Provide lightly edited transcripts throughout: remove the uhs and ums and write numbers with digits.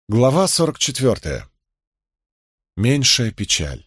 Глава 44. Меньшая печаль.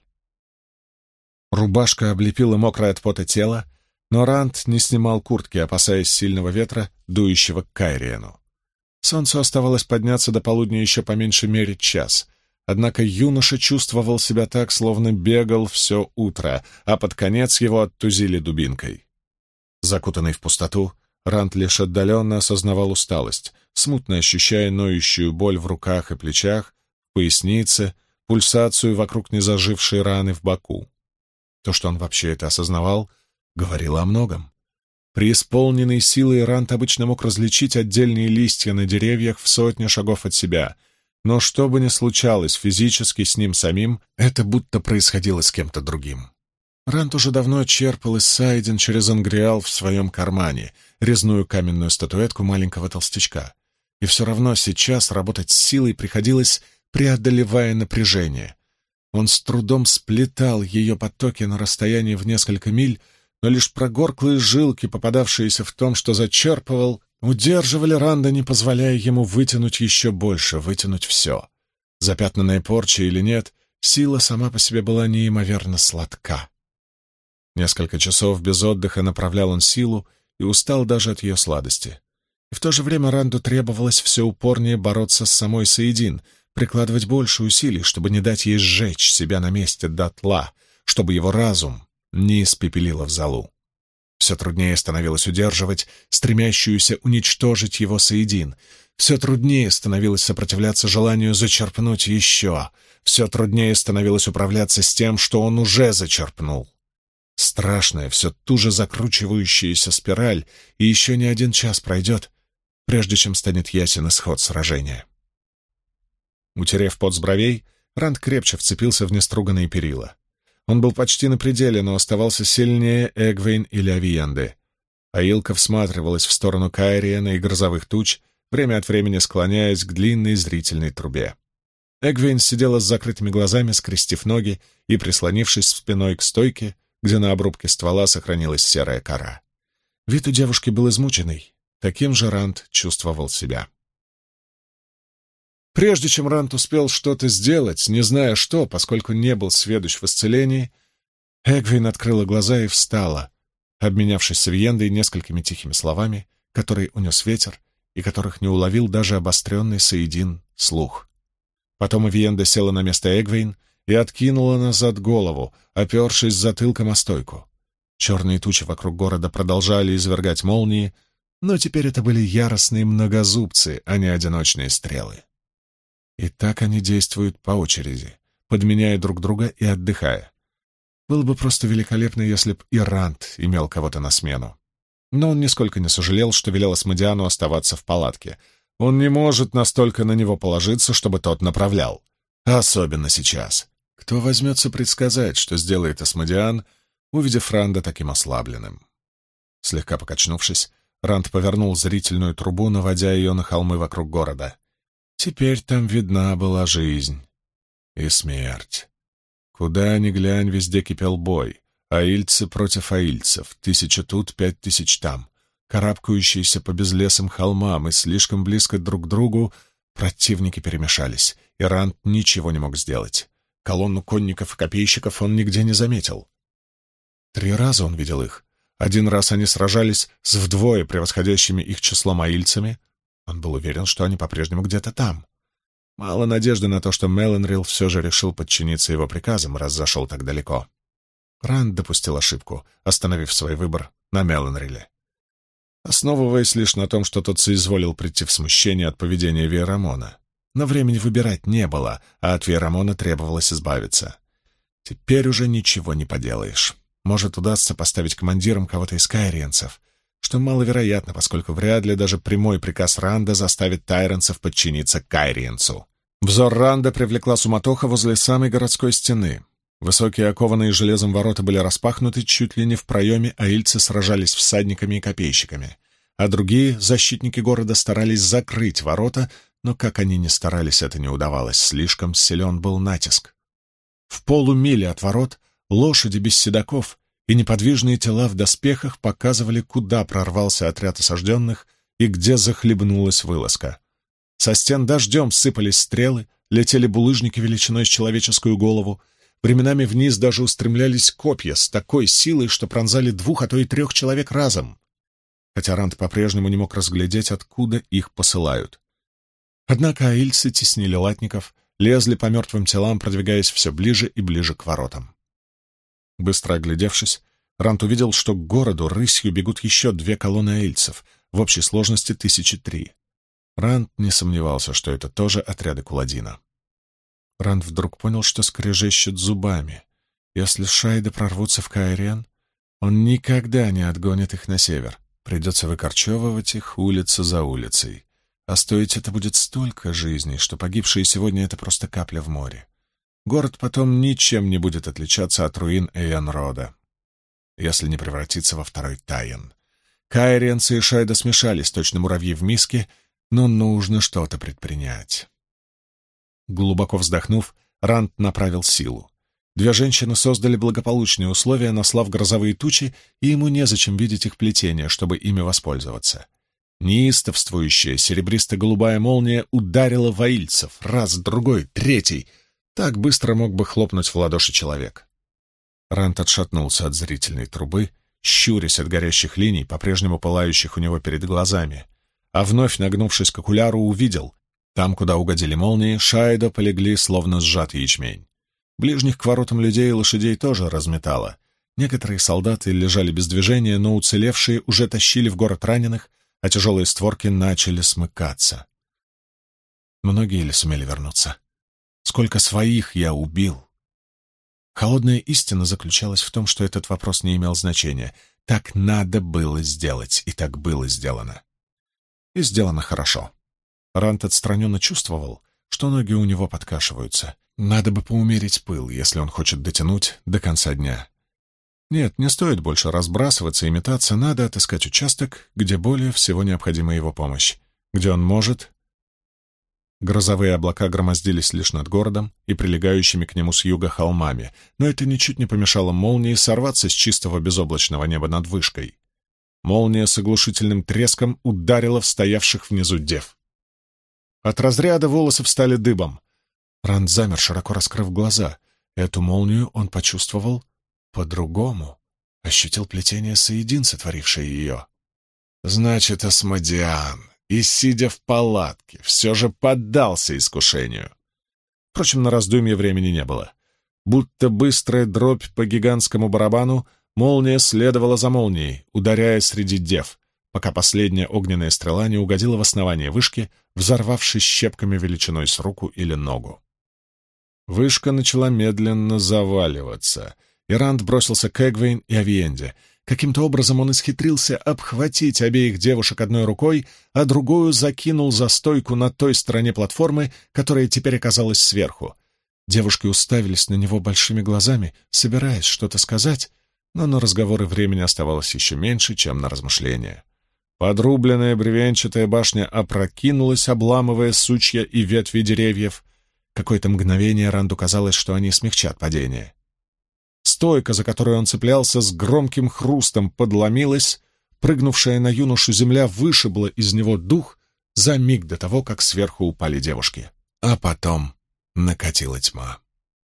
Рубашка облепила мокрое от пота тело, но Ранд не снимал куртки, опасаясь сильного ветра, дующего к Кайриену. Солнцу оставалось подняться до полудня еще по меньшей мере час, однако юноша чувствовал себя так, словно бегал все утро, а под конец его оттузили дубинкой. Закутанный в пустоту, Ранд лишь отдаленно осознавал усталость, смутно ощущая ноющую боль в руках и плечах, в пояснице, пульсацию вокруг незажившей раны в боку. То, что он вообще это осознавал, говорило о многом. Преисполненный силой Ранд обычно мог различить отдельные листья на деревьях в сотни шагов от себя, но что бы ни случалось физически с ним самим, это будто происходило с кем-то другим. Ранд уже давно черпал из Сайдин через Ангриал в своем кармане резную каменную статуэтку маленького толстячка. И все равно сейчас работать с силой приходилось, преодолевая напряжение. Он с трудом сплетал ее потоки на расстоянии в несколько миль, но лишь прогорклые жилки, попадавшиеся в том, что зачерпывал, удерживали Ранда, не позволяя ему вытянуть еще больше, вытянуть все. Запятнанная порчей или нет, сила сама по себе была неимоверно сладка. Несколько часов без отдыха направлял он силу и устал даже от ее сладости. И в то же время Ранду требовалось все упорнее бороться с самой Саидин, прикладывать больше усилий, чтобы не дать ей сжечь себя на месте дотла, чтобы его разум не испепелило в золу. Все труднее становилось удерживать стремящуюся уничтожить его Саидин, все труднее становилось сопротивляться желанию зачерпнуть еще, все труднее становилось управляться с тем, что он уже зачерпнул. Страшная, все туже закручивающаяся спираль, и еще не один час пройдет, прежде чем станет ясен исход сражения. Утерев пот с бровей, Ранд крепче вцепился в неструганные перила. Он был почти на пределе, но оставался сильнее Эгвейн или Авиенды. Аилка всматривалась в сторону Кайриена и грозовых туч, время от времени склоняясь к длинной зрительной трубе. Эгвейн сидела с закрытыми глазами, скрестив ноги и прислонившись спиной к стойке, где на обрубке ствола сохранилась серая кора. Вид у девушки был измученный. Таким же Ранд чувствовал себя. Прежде чем Ранд успел что-то сделать, не зная что, поскольку не был сведущ в исцелении, Эгвейн открыла глаза и встала, обменявшись с Авиендой несколькими тихими словами, которые унес ветер и которых не уловил даже обостренный Саидин слух. Потом Авиенда села на место Эгвейн и откинула назад голову, опершись затылком о стойку. Черные тучи вокруг города продолжали извергать молнии, но теперь это были яростные многозубцы, а не одиночные стрелы. И так они действуют по очереди, подменяя друг друга и отдыхая. Было бы просто великолепно, если б и Ранд имел кого-то на смену. Но он нисколько не сожалел, что велел Асмодиану оставаться в палатке. Он не может настолько на него положиться, чтобы тот направлял. Особенно сейчас. Кто возьмется предсказать, что сделает Асмодиан, увидев Ранда таким ослабленным? Слегка покачнувшись, Ранд повернул зрительную трубу, наводя ее на холмы вокруг города. Теперь там видна была жизнь и смерть. Куда ни глянь, везде кипел бой. Аильцы против аильцев, 1000 тут, 5000 там. Карабкающиеся по безлесым холмам и слишком близко друг к другу, противники перемешались, и Ранд ничего не мог сделать. Колонну конников и копейщиков он нигде не заметил. 3 раза он видел их. Один раз они сражались с вдвое превосходящими их числом аильцами. Он был уверен, что они по-прежнему где-то там. Мало надежды на то, что Меланрил все же решил подчиниться его приказам, раз зашел так далеко. Ранд допустил ошибку, остановив свой выбор на Меланриле. Основываясь лишь на том, что тот соизволил прийти в смущение от поведения Вейрамона. Но времени выбирать не было, а от Вейрамона требовалось избавиться. Теперь уже ничего не поделаешь. Может, удастся поставить командиром кого-то из кайриенцев, что маловероятно, поскольку вряд ли даже прямой приказ Ранда заставит тайренцев подчиниться кайриенцу. Взор Ранда привлекла суматоха возле самой городской стены. Высокие окованные железом ворота были распахнуты чуть ли не в проеме, а аильцы сражались всадниками и копейщиками, а другие защитники города старались закрыть ворота, но как они ни старались, это не удавалось, слишком силен был натиск. В полумиле от ворот лошади без седаков и неподвижные тела в доспехах показывали, куда прорвался отряд осажденных и где захлебнулась вылазка. Со стен дождем сыпались стрелы, летели булыжники величиной с человеческую голову. Временами вниз даже устремлялись копья с такой силой, что пронзали 2, а то и 3 человек разом. Хотя Ранд по-прежнему не мог разглядеть, откуда их посылают. Однако аильцы теснили латников, лезли по мертвым телам, продвигаясь все ближе и ближе к воротам. Быстро оглядевшись, Ранд увидел, что к городу рысью бегут еще 2 колонны аильцев, в общей сложности 1003. Ранд не сомневался, что это тоже отряды Куладина. Ранд вдруг понял, что скрежещет зубами. Если шайды прорвутся в Каириан, он никогда не отгонит их на север. Придется выкорчевывать их улица за улицей. А стоить это будет столько жизней, что погибшие сегодня — это просто капля в море. Город потом ничем не будет отличаться от руин Эйонрода, если не превратиться во второй Тайен. Каирианцы и шайды смешались, точно муравьи в миске, но нужно что-то предпринять. Глубоко вздохнув, Ранд направил силу. 2 женщины создали благополучные условия, наслав грозовые тучи, и ему незачем видеть их плетение, чтобы ими воспользоваться. Неистовствующая серебристо-голубая молния ударила в аильцев, раз, другой, третий. Так быстро мог бы хлопнуть в ладоши человек. Ранд отшатнулся от зрительной трубы, щурясь от горящих линий, по-прежнему пылающих у него перед глазами, а вновь, нагнувшись к окуляру, увидел, там, куда угодили молнии, шайдо полегли, словно сжатый ячмень. Ближних к воротам людей и лошадей тоже разметало. Некоторые солдаты лежали без движения, но уцелевшие уже тащили в город раненых, а тяжелые створки начали смыкаться. Многие ли сумели вернуться? Сколько своих я убил? Холодная истина заключалась в том, что этот вопрос не имел значения. Так надо было сделать, и так было сделано. И сделано хорошо. Ранд отстраненно чувствовал, что ноги у него подкашиваются. Надо бы поумерить пыл, если он хочет дотянуть до конца дня. Нет, не стоит больше разбрасываться и метаться, надо отыскать участок, где более всего необходима его помощь, где он может... Грозовые облака громоздились лишь над городом и прилегающими к нему с юга холмами, но это ничуть не помешало молнии сорваться с чистого безоблачного неба над вышкой. Молния с оглушительным треском ударила в стоявших внизу дев. От разряда волосы встали дыбом. Ранд замер, широко раскрыв глаза. Эту молнию он почувствовал по-другому. Ощутил плетение соедин, сотворившее ее. Значит, Асмодиан, и, сидя в палатке, все же поддался искушению. Впрочем, на раздумье времени не было. Будто быстрая дробь по гигантскому барабану, молния следовала за молнией, ударяя среди дев, пока последняя огненная стрела не угодила в основание вышки, взорвавшись щепками величиной с руку или ногу. Вышка начала медленно заваливаться, и Ранд бросился к Эгвейн и Авиенде. Каким-то образом он исхитрился обхватить обеих девушек одной рукой, а другую закинул за стойку на той стороне платформы, которая теперь оказалась сверху. Девушки уставились на него большими глазами, собираясь что-то сказать, но на разговоры времени оставалось еще меньше, чем на размышления. Подрубленная бревенчатая башня опрокинулась, обламывая сучья и ветви деревьев. Какое-то мгновение Ранду казалось, что они смягчат падение. Стойка, за которую он цеплялся, с громким хрустом подломилась, прыгнувшая на юношу земля вышибла из него дух за миг до того, как сверху упали девушки. А потом накатила тьма.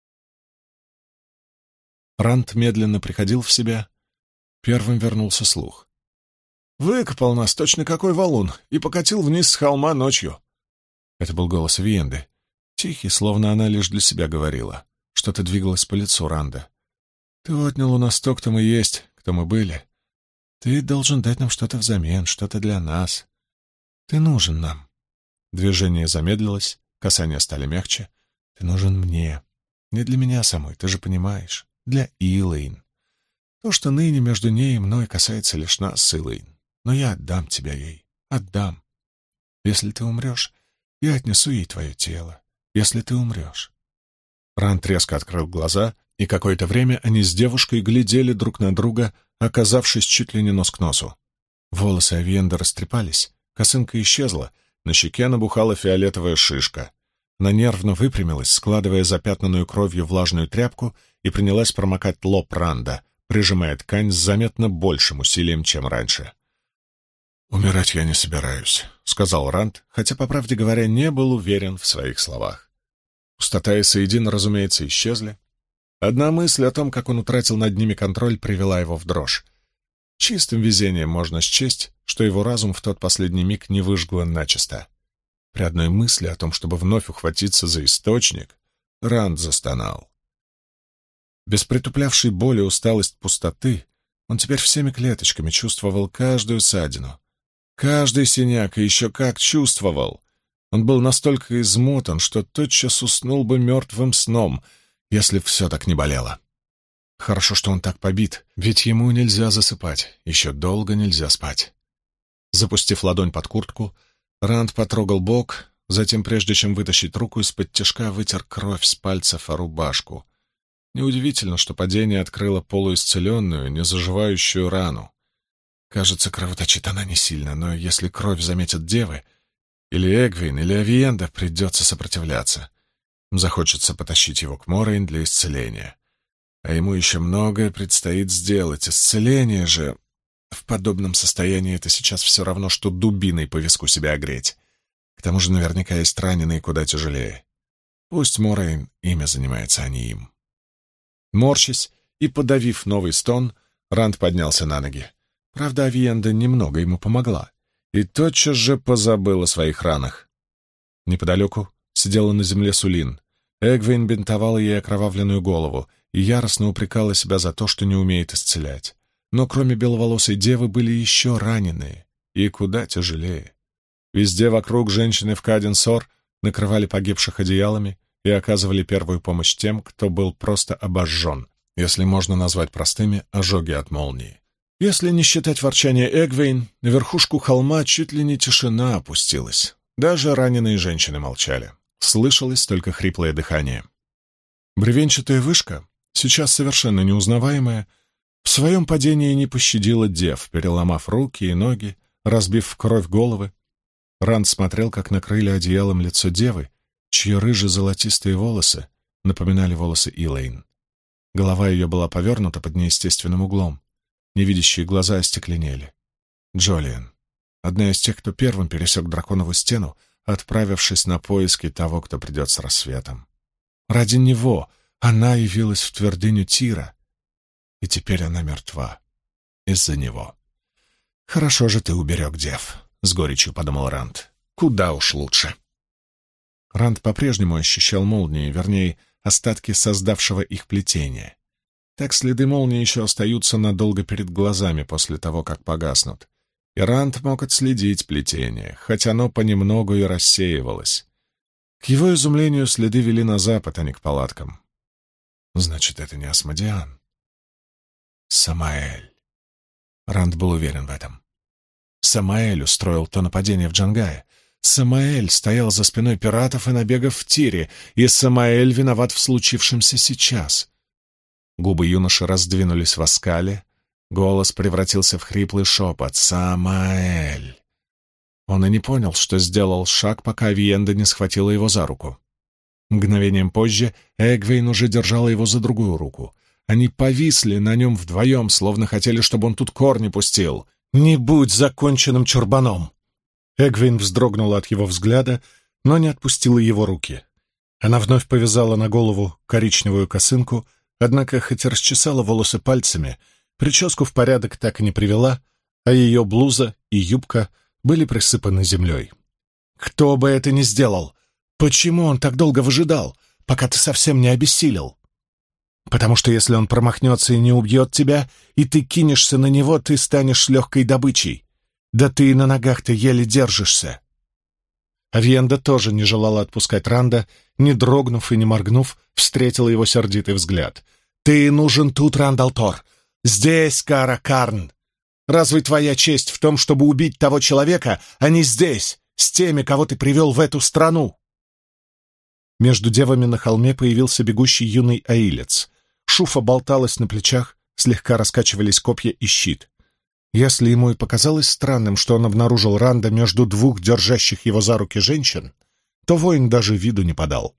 Ранд медленно приходил в себя. Первым вернулся слух. «Выкопал нас точно какой валун и покатил вниз с холма ночью». Это был голос Виенды. Тихий, словно она лишь для себя говорила. Что-то двигалось по лицу Ранда. «Ты отнял у нас то, кто мы есть, кто мы были. Ты должен дать нам что-то взамен, что-то для нас. Ты нужен нам». Движение замедлилось, касания стали мягче. «Ты нужен мне. Не для меня самой, ты же понимаешь. Для Илэйн. То, что ныне между ней и мной, касается лишь нас с Илэйн. Но я отдам тебя ей. Отдам. Если ты умрешь, я отнесу ей твое тело. Если ты умрешь». Ранд резко открыл глаза, и какое-то время они с девушкой глядели друг на друга, оказавшись чуть ли не нос к носу. Волосы Авиенды растрепались, косынка исчезла, на щеке набухала фиолетовая шишка. Она нервно выпрямилась, складывая запятнанную кровью влажную тряпку, и принялась промокать лоб Ранда, прижимая ткань с заметно большим усилием, чем раньше. «Умирать я не собираюсь», — сказал Ранд, хотя, по правде говоря, не был уверен в своих словах. Пустота и Саидин, разумеется, исчезли. Одна мысль о том, как он утратил над ними контроль, привела его в дрожь. Чистым везением можно счесть, что его разум в тот последний миг не выжгло начисто. При одной мысли о том, чтобы вновь ухватиться за источник, Ранд застонал. Без притуплявшей боли усталость пустоты, он теперь всеми клеточками чувствовал каждую ссадину, каждый синяк, и еще как чувствовал. Он был настолько измотан, что тотчас уснул бы мертвым сном, если б все так не болело. Хорошо, что он так побит, ведь ему нельзя засыпать, еще долго нельзя спать. Запустив ладонь под куртку, Ранд потрогал бок, затем, прежде чем вытащить руку, из-под тишка вытер кровь с пальцев о рубашку. Неудивительно, что падение открыло полуисцеленную, незаживающую рану. Кажется, кровоточит она не сильно, но если кровь заметят девы, или Эгвин, или Авиенда, придется сопротивляться. Захочется потащить его к Морейн для исцеления. А ему еще многое предстоит сделать. Исцеление же... В подобном состоянии это сейчас все равно, что дубиной по виску себя огреть. К тому же наверняка есть раненые куда тяжелее. Пусть Морейн ими занимается, а не им. Морщась и подавив новый стон, Ранд поднялся на ноги. Правда, Авиенда немного ему помогла и тотчас же позабыл о своих ранах. Неподалеку сидела на земле Сулин. Эгвин бинтовала ей окровавленную голову и яростно упрекала себя за то, что не умеет исцелять. Но кроме беловолосой девы были еще раненые, и куда тяжелее. Везде вокруг женщины в Каден-Сор накрывали погибших одеялами и оказывали первую помощь тем, кто был просто обожжен, если можно назвать простыми ожоги от молнии. Если не считать ворчания Эгвейн, на верхушку холма чуть ли не тишина опустилась. Даже раненые женщины молчали. Слышалось только хриплое дыхание. Бревенчатая вышка, сейчас совершенно неузнаваемая, в своем падении не пощадила дев, переломав руки и ноги, разбив в кровь головы. Ранд смотрел, как накрыли одеялом лицо девы, чьи рыже-золотистые волосы напоминали волосы Илэйн. Голова ее была повернута под неестественным углом. Невидящие глаза остекленели. Джолиан, одна из тех, кто первым пересек драконову стену, отправившись на поиски того, кто придет с рассветом. Ради него она явилась в твердыню Тира, и теперь она мертва. Из-за него. «Хорошо же ты уберег дев», — с горечью подумал Ранд. «Куда уж лучше». Ранд по-прежнему ощущал молнии, вернее, остатки создавшего их плетения. Так следы молнии еще остаются надолго перед глазами после того, как погаснут. И Ранд мог отследить плетение, хоть оно понемногу и рассеивалось. К его изумлению следы вели на запад, а не к палаткам. Значит, это не Асмодиан. Самаэль. Ранд был уверен в этом. Самаэль устроил то нападение в Джангае. Самаэль стоял за спиной пиратов и набегов в Тире, и Самаэль виноват в случившемся сейчас. Губы юноши раздвинулись в оскале, голос превратился в хриплый шепот. «Самаэль!» Он и не понял, что сделал шаг, пока Авиенда не схватила его за руку. Мгновением позже Эгвейн уже держала его за другую руку. Они повисли на нем вдвоем, словно хотели, чтобы он тут корни пустил. «Не будь законченным чурбаном!» Эгвейн вздрогнула от его взгляда, но не отпустила его руки. Она вновь повязала на голову коричневую косынку, однако хоть и расчесала волосы пальцами, прическу в порядок так и не привела, а ее блуза и юбка были присыпаны землей. «Кто бы это ни сделал! Почему он так долго выжидал, пока ты совсем не обессилел? Потому что если он промахнется и не убьет тебя, и ты кинешься на него, ты станешь легкой добычей. Да ты и на ногах-то еле держишься». Авиенда тоже не желала отпускать Ранда, не дрогнув и не моргнув, встретила его сердитый взгляд. «Ты нужен тут, Рандалтор! Здесь, Кара Карн! Разве твоя честь в том, чтобы убить того человека, а не здесь, с теми, кого ты привел в эту страну?» Между девами на холме появился бегущий юный аилец. Шуфа болталась на плечах, слегка раскачивались копья и щит. Если ему и показалось странным, что он обнаружил Ранда между двух держащих его за руки женщин, то воин даже виду не подал.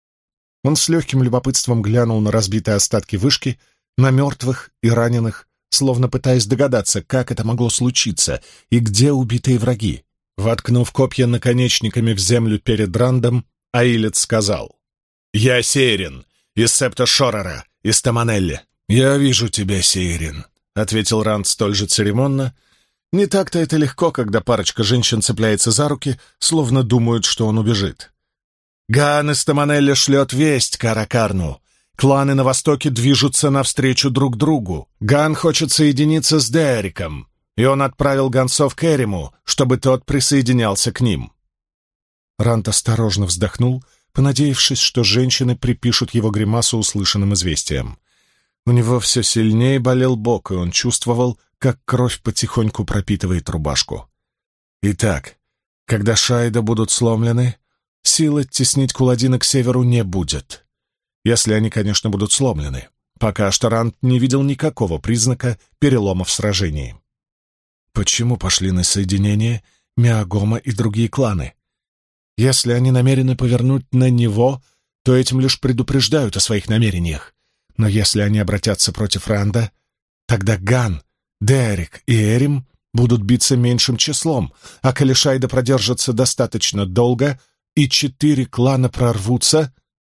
Он с легким любопытством глянул на разбитые остатки вышки, на мертвых и раненых, словно пытаясь догадаться, как это могло случиться и где убитые враги. Воткнув копья наконечниками в землю перед Рандом, Аилет сказал: «Я Сейрин, из Септа Шорера, из Таманелли». «Я вижу тебя, Сейрин», — ответил Ранд столь же церемонно. Не так-то это легко, когда парочка женщин цепляется за руки, словно думают, что он убежит. «Гаан из Таманелли шлет весть Каракарну. Кланы на востоке движутся навстречу друг другу. Гаан хочет соединиться с Деариком, и он отправил гонцов к Эриму, чтобы тот присоединялся к ним». Ранд осторожно вздохнул, понадеявшись, что женщины припишут его гримасу услышанным известием. У него все сильнее болел бок, и он чувствовал, как кровь потихоньку пропитывает рубашку. Итак, когда Шайда будут сломлены, сил оттеснить Куладина к северу не будет. Если они, конечно, будут сломлены. Пока что Ранд не видел никакого признака перелома в сражении. Почему пошли на соединение Миагома и другие кланы? Если они намерены повернуть на него, то этим лишь предупреждают о своих намерениях. Но если они обратятся против Ранда, тогда Ган, Деарик и Эрим будут биться меньшим числом, а Калишайда продержится достаточно долго, и 4 клана прорвутся.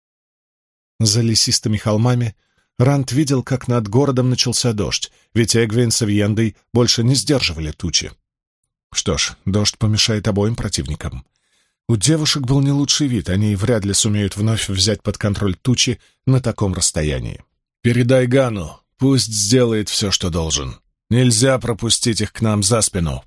За лесистыми холмами Ранд видел, как над городом начался дождь, ведь Эгвейн с Авиендой больше не сдерживали тучи. Что ж, дождь помешает обоим противникам. У девушек был не лучший вид, они вряд ли сумеют вновь взять под контроль тучи на таком расстоянии. «Передай Гану, пусть сделает все, что должен. Нельзя пропустить их к нам за спину».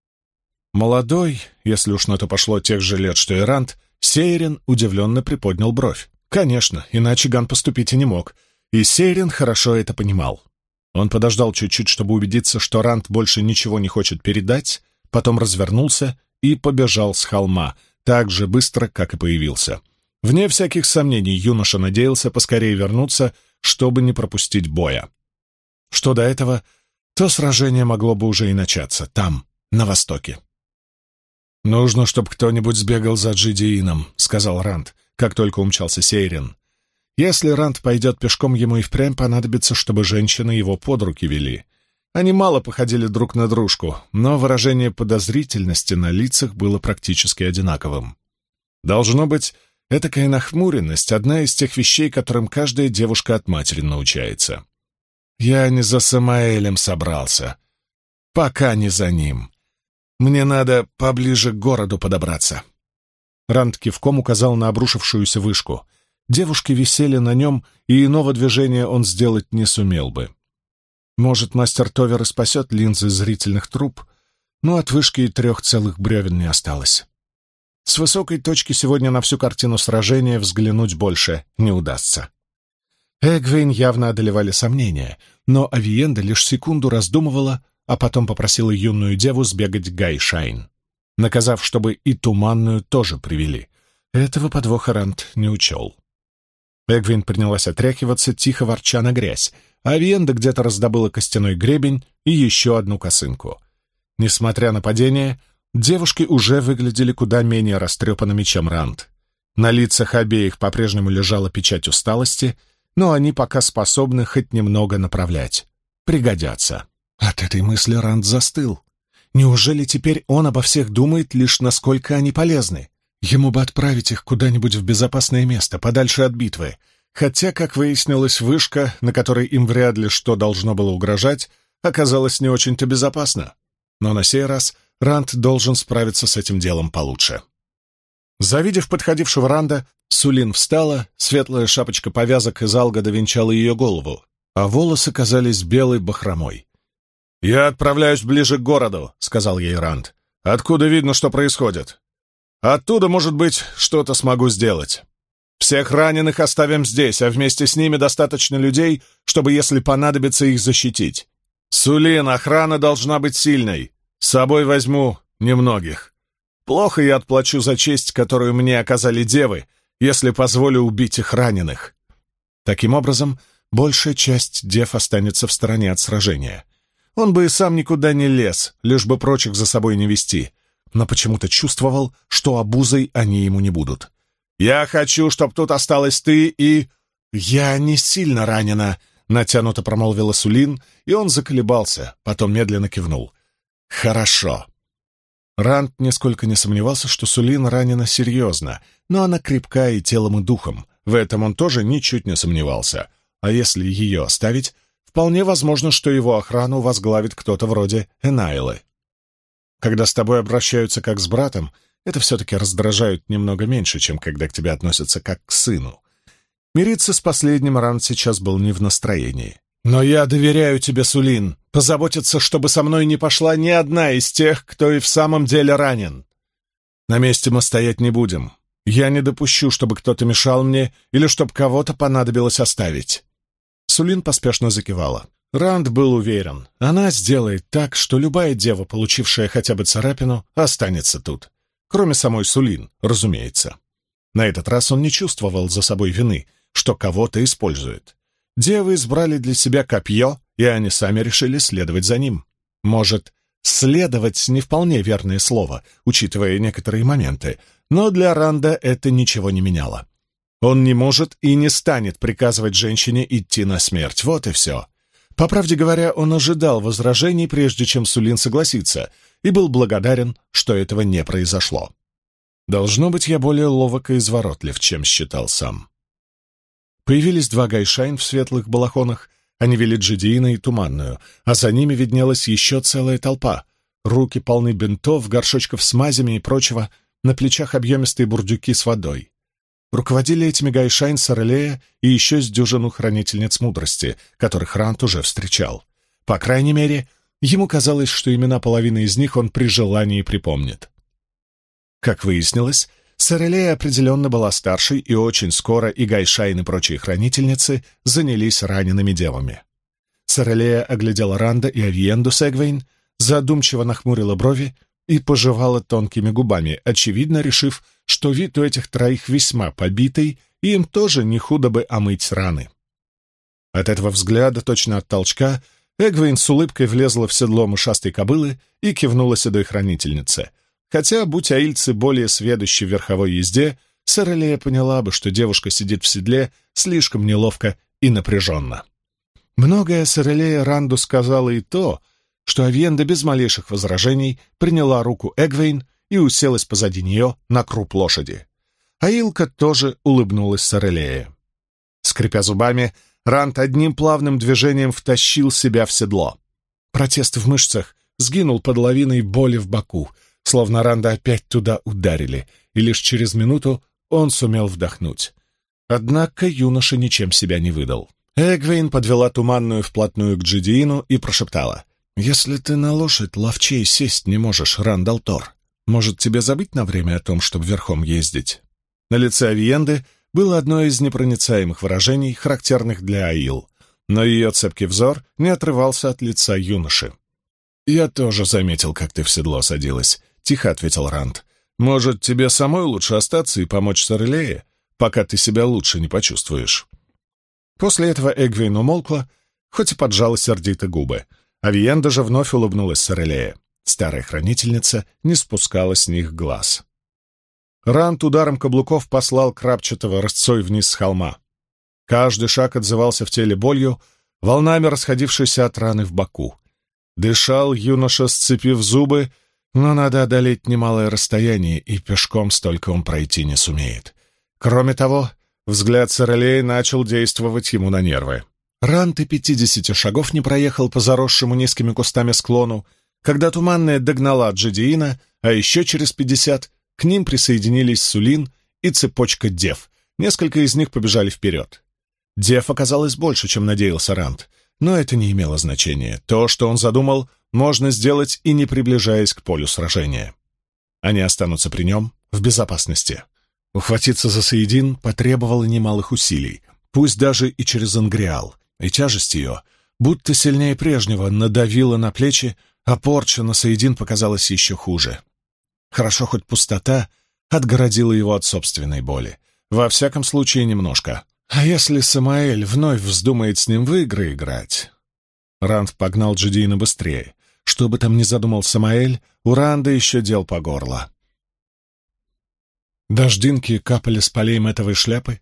Молодой, если уж на то пошло тех же лет, что и Ранд, Сейрин удивленно приподнял бровь. Конечно, иначе Ган поступить и не мог, и Сейрин хорошо это понимал. Он подождал чуть-чуть, чтобы убедиться, что Ранд больше ничего не хочет передать, потом развернулся и побежал с холма, так же быстро, как и появился. Вне всяких сомнений юноша надеялся поскорее вернуться, чтобы не пропустить боя. Что до этого, то сражение могло бы уже и начаться, там, на востоке. «Нужно, чтобы кто-нибудь сбегал за Джидиином», — сказал Ранд, как только умчался Сейрин. Если Ранд пойдет пешком, ему и впрямь понадобится, чтобы женщины его под руки вели. Они мало походили друг на дружку, но выражение подозрительности на лицах было практически одинаковым. Должно быть, этакая нахмуренность — одна из тех вещей, которым каждая девушка от матери научается. «Я не за Самаэлем собрался. Пока не за ним. Мне надо поближе к городу подобраться». Ранд кивком указал на обрушившуюся вышку. Девушки висели на нем, и иного движения он сделать не сумел бы. Может, мастер Товер и спасет линзы зрительных труб, но от вышки и 3 целых бревен не осталось. С высокой точки сегодня на всю картину сражения взглянуть больше не удастся. Эгвейн явно одолевали сомнения, но Авиенда лишь секунду раздумывала, а потом попросила юную деву сбегать к Гайшайн, наказав, чтобы и Туманную тоже привели. Этого подвоха Ранд не учел. Эгвейн принялась отряхиваться, тихо ворча на грязь, а Авиенда где-то раздобыла костяной гребень и еще одну косынку. Несмотря на падение, девушки уже выглядели куда менее растрепанными, чем Ранд. На лицах обеих по-прежнему лежала печать усталости, но они пока способны хоть немного направлять. Пригодятся. От этой мысли Ранд застыл. Неужели теперь он обо всех думает, лишь насколько они полезны? Ему бы отправить их куда-нибудь в безопасное место, подальше от битвы. Хотя, как выяснилось, вышка, на которой им вряд ли что должно было угрожать, оказалась не очень-то безопасна. Но на сей раз Ранд должен справиться с этим делом получше. Завидев подходившего Ранда, Сулин встала, светлая шапочка повязок из алгода венчала ее голову, а волосы казались белой бахромой. «Я отправляюсь ближе к городу», — сказал ей Ранд. «Откуда видно, что происходит? Оттуда, может быть, что-то смогу сделать. Всех раненых оставим здесь, а вместе с ними достаточно людей, чтобы, если понадобится, их защитить. Сулин, охрана должна быть сильной. С собой возьму немногих. Плохо я отплачу за честь, которую мне оказали девы, если позволю убить их раненых». Таким образом, большая часть дев останется в стороне от сражения. Он бы и сам никуда не лез, лишь бы прочих за собой не вести, но почему-то чувствовал, что обузой они ему не будут. «Я хочу, чтоб тут осталась ты и...» «Я не сильно ранена, — натянуто промолвила Сулин, и он заколебался, потом медленно кивнул. «Хорошо». Ранд нисколько не сомневался, что Сулин ранена серьезно, но она крепка и телом, и духом. В этом он тоже ничуть не сомневался. А если ее оставить, вполне возможно, что его охрану возглавит кто-то вроде Энайлы. Когда с тобой обращаются как с братом, это все-таки раздражает немного меньше, чем когда к тебе относятся как к сыну. Мириться с последним Ранд сейчас был не в настроении. «Но я доверяю тебе, Сулин, позаботиться, чтобы со мной не пошла ни одна из тех, кто и в самом деле ранен. На месте мы стоять не будем. Я не допущу, чтобы кто-то мешал мне или чтобы кого-то понадобилось оставить». Сулин поспешно закивала. Ранд был уверен, она сделает так, что любая дева, получившая хотя бы царапину, останется тут. Кроме самой Сулин, разумеется. На этот раз он не чувствовал за собой вины, что кого-то использует. Девы избрали для себя копье, и они сами решили следовать за ним. Может, «следовать» — не вполне верное слово, учитывая некоторые моменты, но для Ранда это ничего не меняло. Он не может и не станет приказывать женщине идти на смерть, вот и все. По правде говоря, он ожидал возражений, прежде чем Сулин согласится, и был благодарен, что этого не произошло. Должно быть, я более ловок и изворотлив, чем считал сам. Появились два гайшайн в светлых балахонах, они вели Джидиина и Туманную, а за ними виднелась еще целая толпа. Руки полны бинтов, горшочков с мазями и прочего, на плечах объемистые бурдюки с водой. Руководили этими гайшайн Сорелея и еще с дюжину хранительниц мудрости, которых Ранд уже встречал. По крайней мере, ему казалось, что имена половины из них он при желании припомнит. Как выяснилось, Сорелея определенно была старшей, и очень скоро и гайшайн и прочие хранительницы занялись ранеными девами. Сорелея оглядела Ранда и Авиенду с Эгвейн, задумчиво нахмурила брови и пожевала тонкими губами, очевидно решив, что вид у этих троих весьма побитый, и им тоже не худо бы омыть раны. От этого взгляда, точно от толчка, Эгвейн с улыбкой влезла в седло мышастой кобылы и кивнула седой хранительнице. Хотя, будь аильцы более сведущи в верховой езде, Сорелея поняла бы, что девушка сидит в седле слишком неловко и напряженно. Многое Сорелея Ранду сказала и то, что Авиенда без малейших возражений приняла руку Эгвейн и уселась позади нее на круп лошади. Аилка тоже улыбнулась Сорелее. Скрипя зубами, Ранд одним плавным движением втащил себя в седло. Протест в мышцах сгинул под лавиной боли в боку, словно Ранда опять туда ударили, и лишь через минуту он сумел вдохнуть. Однако юноша ничем себя не выдал. Эгвейн подвела Туманную вплотную к Джидиину и прошептала: «Если ты на лошадь ловчей сесть не можешь, Рандалтор, может, тебе забыть на время о том, чтобы верхом ездить?» На лице Авиенды было одно из непроницаемых выражений, характерных для Аил, но ее цепкий взор не отрывался от лица юноши. «Я тоже заметил, как ты в седло садилась», — тихо ответил Ранд. «Может, тебе самой лучше остаться и помочь Сорелее, пока ты себя лучше не почувствуешь?» После этого Эгвейн умолкла, хоть и поджала сердито губы. Авиенда же вновь улыбнулась Сорелее. Старая хранительница не спускала с них глаз. Ранд ударом каблуков послал крапчатого рысцой вниз с холма. Каждый шаг отзывался в теле болью, волнами расходившейся от раны в боку. Дышал юноша, сцепив зубы, но надо одолеть немалое расстояние, и пешком столько он пройти не сумеет. Кроме того, взгляд Сорелеи начал действовать ему на нервы. Ранд и 50 шагов не проехал по заросшему низкими кустами склону, когда Туманная догнала Джидиина, а еще через 50 к ним присоединились Сулин и цепочка дев. Несколько из них побежали вперед. Дев оказалось больше, чем надеялся Ранд, но это не имело значения. То, что он задумал, можно сделать и не приближаясь к полю сражения. Они останутся при нем в безопасности. Ухватиться за Саидин потребовало немалых усилий, пусть даже и через Ангриал, и тяжесть ее, будто сильнее прежнего, надавила на плечи, а порча на Саидин показалась еще хуже. Хорошо, хоть пустота отгородила его от собственной боли. Во всяком случае, немножко. А если Самаэль вновь вздумает с ним в игры играть? Ранд погнал Джидиина быстрее. Что бы там ни задумал Самаэль, у Ранда еще дел по горло. Дождинки капали с полей мэтовой шляпы,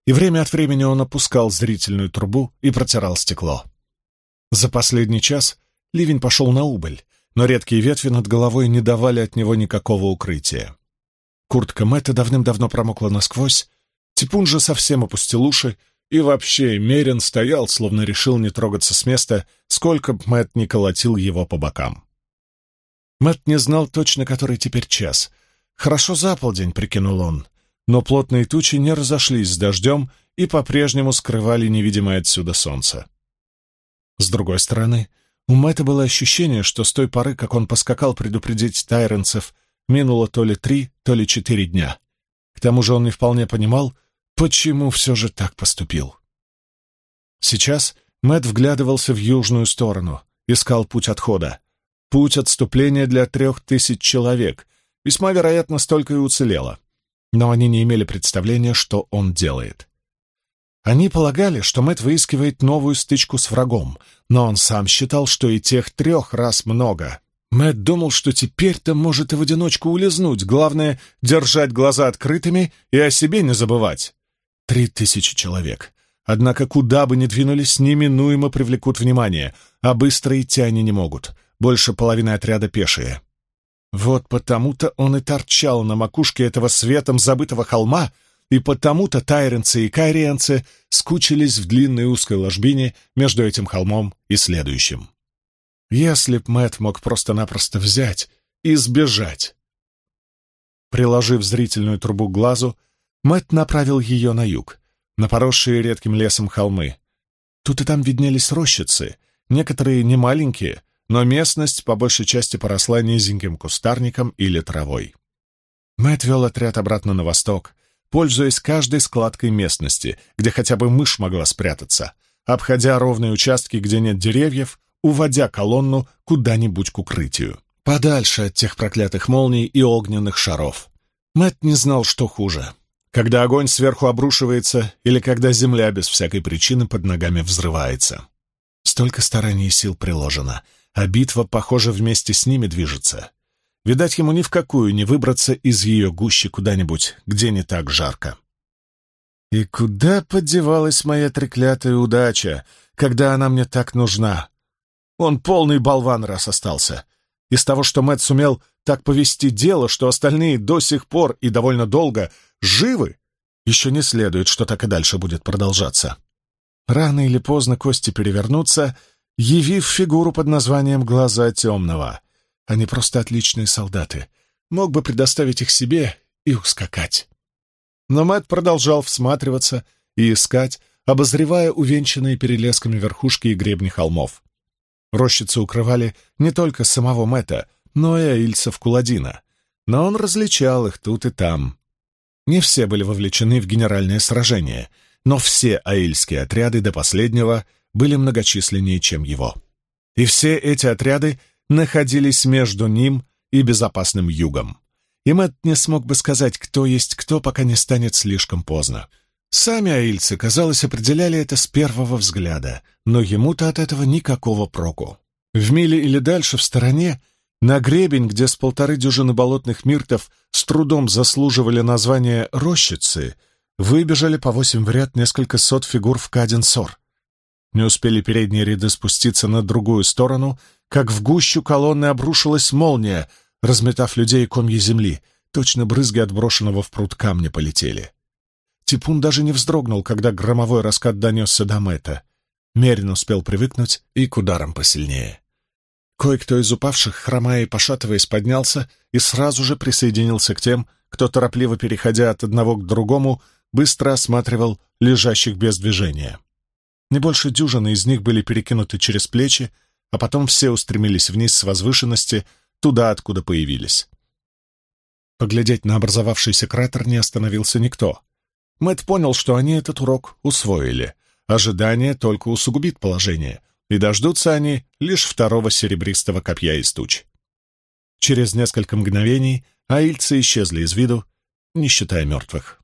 и время от времени он опускал зрительную трубу и протирал стекло. За последний час ливень пошел на убыль, но редкие ветви над головой не давали от него никакого укрытия. Куртка Мэтта давным-давно промокла насквозь, Типун же совсем опустил уши, и вообще Мерин стоял, словно решил не трогаться с места, сколько б Мэтт не колотил его по бокам. Мэтт не знал точно, который теперь час. «Хорошо за полдень», — прикинул он, но плотные тучи не разошлись с дождем и по-прежнему скрывали невидимое отсюда солнце. С другой стороны, у Мэтта было ощущение, что с той поры, как он поскакал предупредить тайренцев, минуло то ли 3, то ли 4 дня. К тому же он не вполне понимал, почему все же так поступил. Сейчас Мэтт вглядывался в южную сторону, искал путь отхода. Путь отступления для 3000 человек. Весьма вероятно, столько и уцелело. Но они не имели представления, что он делает. Они полагали, что Мэтт выискивает новую стычку с врагом, но он сам считал, что и тех 3 раз много. Мэтт думал, что теперь-то может и в одиночку улизнуть. Главное — держать глаза открытыми и о себе не забывать. 3000 человек. Однако куда бы ни двинулись, неминуемо привлекут внимание, а быстро идти они не могут. Больше половины отряда пешие. Вот потому-то он и торчал на макушке этого светом забытого холма, и потому-то тайренцы и кайриенцы скучились в длинной узкой ложбине между этим холмом и следующим. Если б Мэтт мог просто-напросто взять и сбежать. Приложив зрительную трубу к глазу, Мэтт направил ее на юг, на поросшие редким лесом холмы. Тут и там виднелись рощицы, некоторые немаленькие, но местность по большей части поросла низеньким кустарником или травой. Мэтт вел отряд обратно на восток, пользуясь каждой складкой местности, где хотя бы мышь могла спрятаться, обходя ровные участки, где нет деревьев, уводя колонну куда-нибудь к укрытию, подальше от тех проклятых молний и огненных шаров. Мэтт не знал, что хуже, когда огонь сверху обрушивается или когда земля без всякой причины под ногами взрывается. Столько стараний и сил приложено, а битва, похоже, вместе с ними движется. Видать, ему ни в какую не выбраться из ее гущи куда-нибудь, где не так жарко. И куда подевалась моя треклятая удача, когда она мне так нужна? Он полный болван, раз остался. Из того, что Мэтт сумел так повести дело, что остальные до сих пор и довольно долго живы, еще не следует, что так и дальше будет продолжаться. Рано или поздно кости перевернутся, явив фигуру под названием «Глаза темного». Они просто отличные солдаты. Мог бы предоставить их себе и ускакать. Но Мэтт продолжал всматриваться и искать, обозревая увенчанные перелесками верхушки и гребни холмов. Рощицы укрывали не только самого Мэтта, но и аильцев Куладина, но он различал их тут и там. Не все были вовлечены в генеральное сражение, но все аильские отряды до последнего были многочисленнее, чем его. И все эти отряды находились между ним и безопасным югом. И Мэтт не смог бы сказать, кто есть кто, пока не станет слишком поздно. Сами аильцы, казалось, определяли это с первого взгляда, но ему-то от этого никакого проку. В миле или дальше в стороне, на гребень, где с 1,5 дюжины болотных миртов с трудом заслуживали название «рощицы», выбежали по 8 в ряд несколько сот фигур в Каденсор. Не успели передние ряды спуститься на другую сторону, как в гущу колонны обрушилась молния, разметав людей комья земли, точно брызги от брошенного в пруд камня полетели. Типун даже не вздрогнул, когда громовой раскат донесся до Мэтта. Мерин успел привыкнуть и к ударам посильнее. Кое-кто из упавших, хромая и пошатываясь, поднялся и сразу же присоединился к тем, кто, торопливо переходя от одного к другому, быстро осматривал лежащих без движения. Не больше дюжины из них были перекинуты через плечи, а потом все устремились вниз с возвышенности, туда, откуда появились. Поглядеть на образовавшийся кратер не остановился никто. Мэтт понял, что они этот урок усвоили. Ожидание только усугубит положение, и дождутся они лишь второго серебристого копья из туч. Через несколько мгновений аильцы исчезли из виду, не считая мертвых.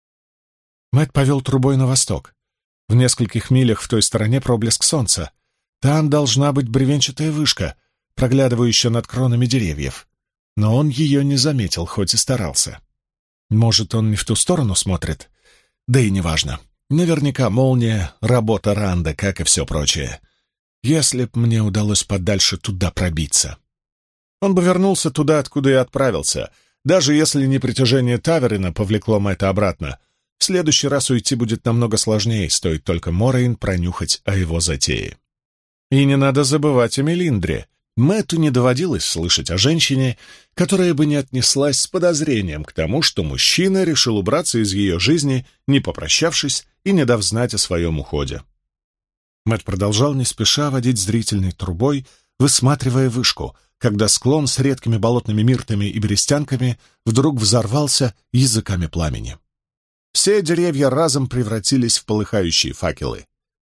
Мэтт повел трубой на восток. В нескольких милях в той стороне проблеск солнца. Там должна быть бревенчатая вышка, проглядывающая над кронами деревьев. Но он ее не заметил, хоть и старался. Может, он не в ту сторону смотрит? Да и неважно. Наверняка молния — работа Ранда, как и все прочее. Если б мне удалось подальше туда пробиться. Он бы вернулся туда, откуда и отправился. Даже если не притяжение Таверина повлекло Мэтта обратно, в следующий раз уйти будет намного сложнее, стоит только Морейн пронюхать о его затее. И не надо забывать о Мелиндре. Мэтту не доводилось слышать о женщине, которая бы не отнеслась с подозрением к тому, что мужчина решил убраться из ее жизни, не попрощавшись и не дав знать о своем уходе. Мэтт продолжал не спеша водить зрительной трубой, высматривая вышку, когда склон с редкими болотными миртами и берестянками вдруг взорвался языками пламени. Все деревья разом превратились в полыхающие факелы.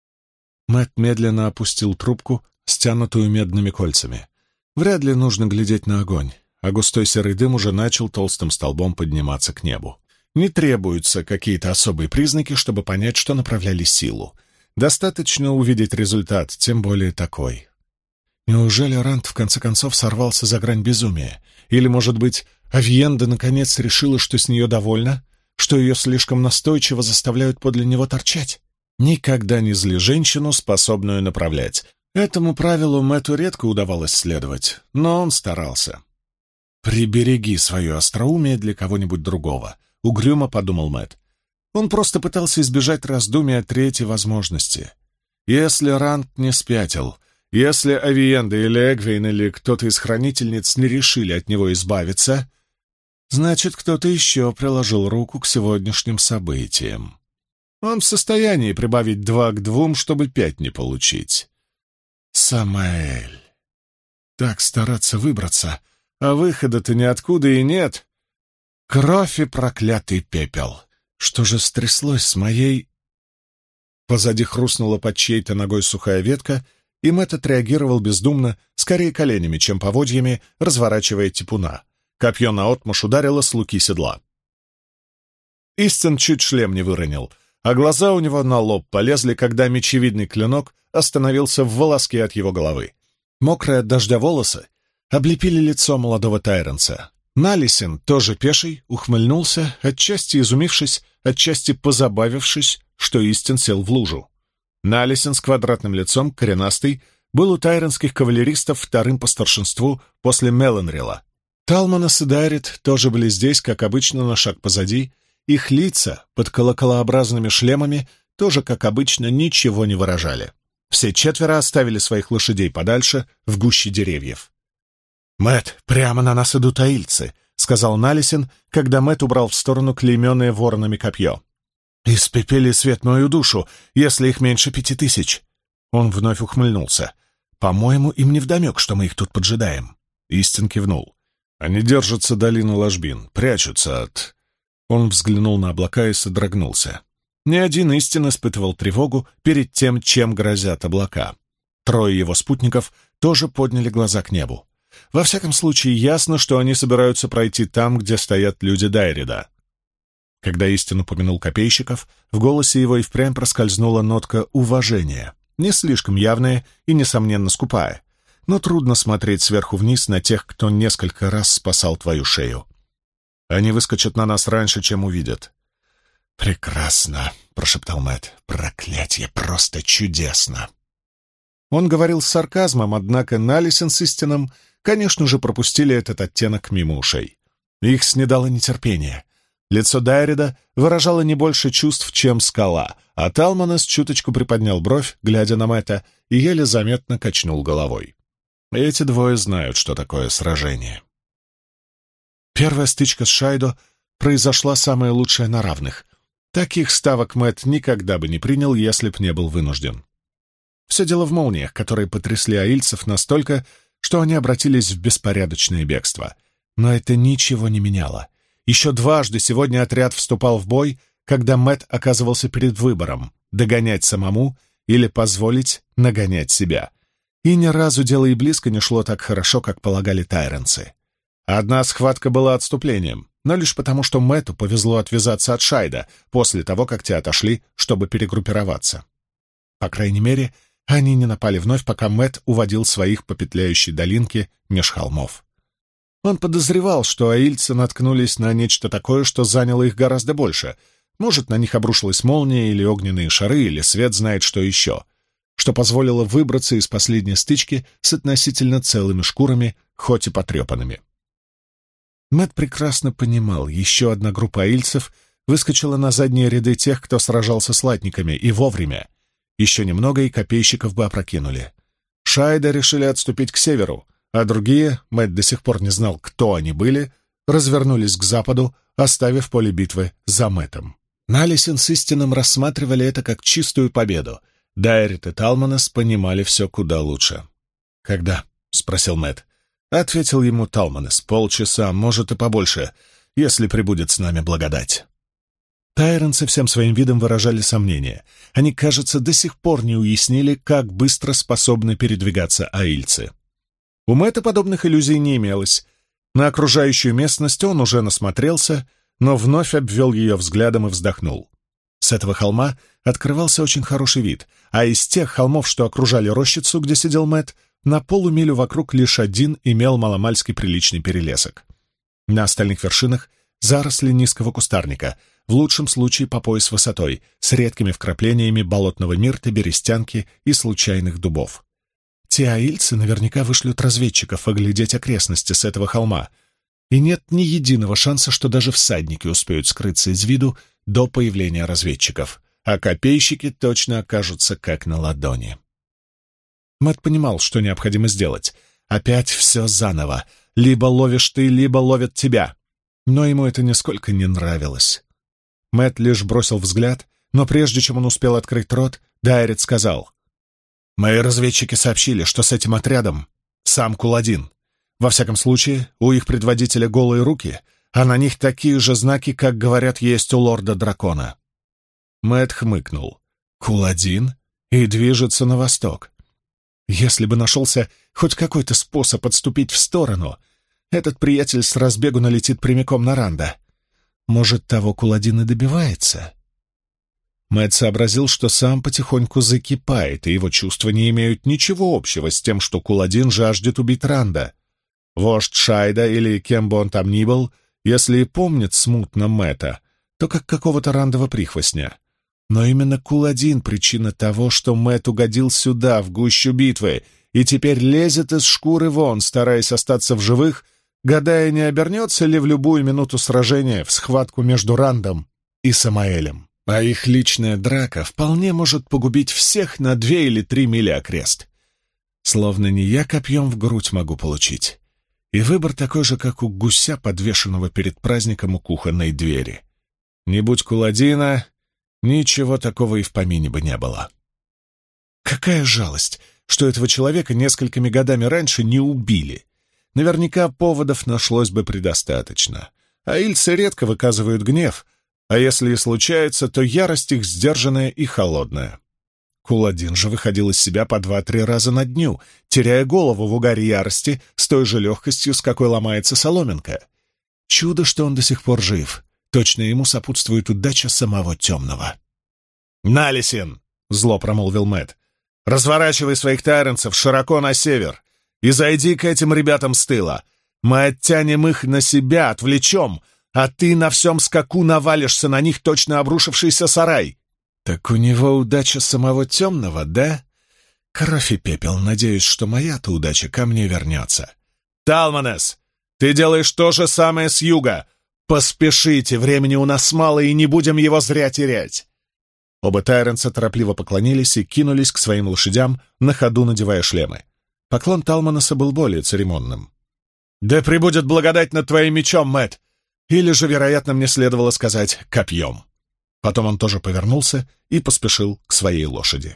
Мэтт медленно опустил трубку, стянутую медными кольцами. Вряд ли нужно глядеть на огонь, а густой серый дым уже начал толстым столбом подниматься к небу. Не требуются какие-то особые признаки, чтобы понять, что направляли силу. Достаточно увидеть результат, тем более такой. Неужели Ранд в конце концов сорвался за грань безумия? Или, может быть, Авиенда наконец решила, что с нее довольна, что ее слишком настойчиво заставляют подле него торчать? Никогда не зли женщину, способную направлять. Этому правилу Мэтту редко удавалось следовать, но он старался. «Прибереги свое остроумие для кого-нибудь другого», — угрюмо подумал Мэтт. Он просто пытался избежать раздумий о третьей возможности. Если Ранд не спятил, если Авиенда или Эгвейн или кто-то из хранительниц не решили от него избавиться, значит, кто-то еще приложил руку к сегодняшним событиям. Он в состоянии прибавить 2 к 2, чтобы 5 не получить. Самаэль. Так стараться выбраться, а выхода-то ниоткуда и нет. Кровь и проклятый пепел. Что же стряслось с моей... Позади хрустнула под чьей-то ногой сухая ветка, и Мэтт отреагировал бездумно, скорее коленями, чем поводьями, разворачивая типуна. Копье наотмашь ударило с луки седла. Истин чуть шлем не выронил, а глаза у него на лоб полезли, когда мечевидный клинок остановился в волоске от его головы. Мокрые от дождя волосы облепили лицо молодого тайренса. Налисин, тоже пеший, ухмыльнулся, отчасти изумившись, отчасти позабавившись, что Истин сел в лужу. Налисин с квадратным лицом, коренастый, был у тайренских кавалеристов вторым по старшинству после Меланрила. Талманас и Дайрит тоже были здесь, как обычно, на шаг позади. Их лица под колоколообразными шлемами тоже, как обычно, ничего не выражали. Все 4 оставили своих лошадей подальше, в гуще деревьев. «Мэтт, прямо на нас идут аильцы», — сказал Налисин, когда Мэтт убрал в сторону клейменное воронами копье. «Испепели свет мою душу, если их меньше 5000». Он вновь ухмыльнулся. «По-моему, им невдомек, что мы их тут поджидаем». Истин кивнул. «Они держатся долины ложбин, прячутся от...» Он взглянул на облака и содрогнулся. Ни один Истин испытывал тревогу перед тем, чем грозят облака. 3 его спутников тоже подняли глаза к небу. Во всяком случае, ясно, что они собираются пройти там, где стоят люди Дайрида. Когда Истин упомянул копейщиков, в голосе его и впрямь проскользнула нотка уважения, не слишком явная и, несомненно, скупая, но трудно смотреть сверху вниз на тех, кто несколько раз спасал твою шею. Они выскочат на нас раньше, чем увидят. «Прекрасно», — прошептал Мэтт. «Проклятье, просто чудесно». Он говорил с сарказмом, однако Налисин с Истином, конечно же, пропустили этот оттенок мимо ушей. Их снедало нетерпение. Лицо Дайрида выражало не больше чувств, чем скала, а Талманас чуточку приподнял бровь, глядя на Мэтта, и еле заметно качнул головой. Эти двое знают, что такое сражение. Первая стычка с Шайдо произошла самая лучшая на равных. Таких ставок Мэтт никогда бы не принял, если б не был вынужден. Все дело в молниях, которые потрясли аильцев настолько, что они обратились в беспорядочное бегство. Но это ничего не меняло. Еще дважды сегодня отряд вступал в бой, когда Мэтт оказывался перед выбором — догонять самому или позволить нагонять себя. И ни разу дело и близко не шло так хорошо, как полагали тайренцы. Одна схватка была отступлением, но лишь потому, что Мэтту повезло отвязаться от Шайда после того, как те отошли, чтобы перегруппироваться. По крайней мере, они не напали вновь, пока Мэтт уводил своих по петляющей долинке меж холмов. Он подозревал, что аильцы наткнулись на нечто такое, что заняло их гораздо больше, Может, на них обрушилась молния или огненные шары, или свет знает что еще, что позволило выбраться из последней стычки с относительно целыми шкурами, хоть и потрепанными. Мэтт прекрасно понимал, еще одна группа аильцев выскочила на задние ряды тех, кто сражался с латниками, и вовремя. Еще немного, и копейщиков бы опрокинули. Шайда решили отступить к северу, а другие, Мэтт до сих пор не знал, кто они были, развернулись к западу, оставив поле битвы за Мэттом. Налисин с Истином рассматривали это как чистую победу. Дайрит и Талманес понимали все куда лучше. «Когда?» — спросил Мэтт. Ответил ему Талманес: «Полчаса, может и побольше, если прибудет с нами благодать». Тайронцы всем своим видом выражали сомнения. Они, кажется, до сих пор не уяснили, как быстро способны передвигаться аильцы. У Мэтта подобных иллюзий не имелось. На окружающую местность он уже насмотрелся, но вновь обвел ее взглядом и вздохнул. С этого холма открывался очень хороший вид, а из тех холмов, что окружали рощицу, где сидел Мэтт, на полумилю вокруг лишь один имел маломальски приличный перелесок. На остальных вершинах заросли низкого кустарника, в лучшем случае по пояс высотой, с редкими вкраплениями болотного мирта, берестянки и случайных дубов. Те аильцы наверняка вышлют разведчиков оглядеть окрестности с этого холма, и нет ни единого шанса, что даже всадники успеют скрыться из виду до появления разведчиков, а копейщики точно окажутся как на ладони. Мэтт понимал, что необходимо сделать. Опять все заново. Либо ловишь ты, либо ловят тебя. Но ему это нисколько не нравилось. Мэтт лишь бросил взгляд, но прежде чем он успел открыть рот, Дайрит сказал: «Мои разведчики сообщили, что с этим отрядом сам Куладин. Во всяком случае, у их предводителя голые руки, а на них такие же знаки, как, говорят, есть у лорда-дракона». Мэтт хмыкнул. «Куладин? И движется на восток. Если бы нашелся хоть какой-то способ отступить в сторону, этот приятель с разбегу налетит прямиком на Ранда. Может, того Куладин и добивается?» Мэтт сообразил, что сам потихоньку закипает, и его чувства не имеют ничего общего с тем, что Куладин жаждет убить Ранда. Вождь Шайда, или кем бы он там ни был, если и помнит смутно Мэтта, то как какого-то рандова прихвостня. Но именно Куладин — причина того, что Мэтт угодил сюда, в гущу битвы, и теперь лезет из шкуры вон, стараясь остаться в живых, гадая, не обернется ли в любую минуту сражения в схватку между Рандом и Самаэлем. А их личная драка вполне может погубить всех на 2 или 3 мили окрест. Словно не я копьем в грудь могу получить. И выбор такой же, как у гуся, подвешенного перед праздником у кухонной двери. Не будь Куладина, ничего такого и в помине бы не было. Какая жалость, что этого человека несколькими годами раньше не убили. Наверняка поводов нашлось бы предостаточно. Аильцы редко выказывают гнев, а если и случается, то ярость их сдержанная и холодная. Куладин же выходил из себя по 2-3 раза на дню, теряя голову в угаре ярости с той же легкостью, с какой ломается соломинка. Чудо, что он до сих пор жив. Точно ему сопутствует удача самого темного. «Налисин!» — зло промолвил Мэтт. «Разворачивай своих тайронцев широко на север и зайди к этим ребятам с тыла. Мы оттянем их на себя, отвлечем, а ты на всем скаку навалишься на них, точно обрушившийся сарай». «Так у него удача самого темного, да? Кровь и пепел. Надеюсь, что моя-то удача ко мне вернется». «Талманес, ты делаешь то же самое с юга. Поспешите, времени у нас мало, и не будем его зря терять». Оба тайронца торопливо поклонились и кинулись к своим лошадям, на ходу надевая шлемы. Поклон Талманеса был более церемонным. «Да пребудет благодать над твоим мечом, Мэтт! Или же, вероятно, мне следовало сказать, копьем». Потом он тоже повернулся и поспешил к своей лошади.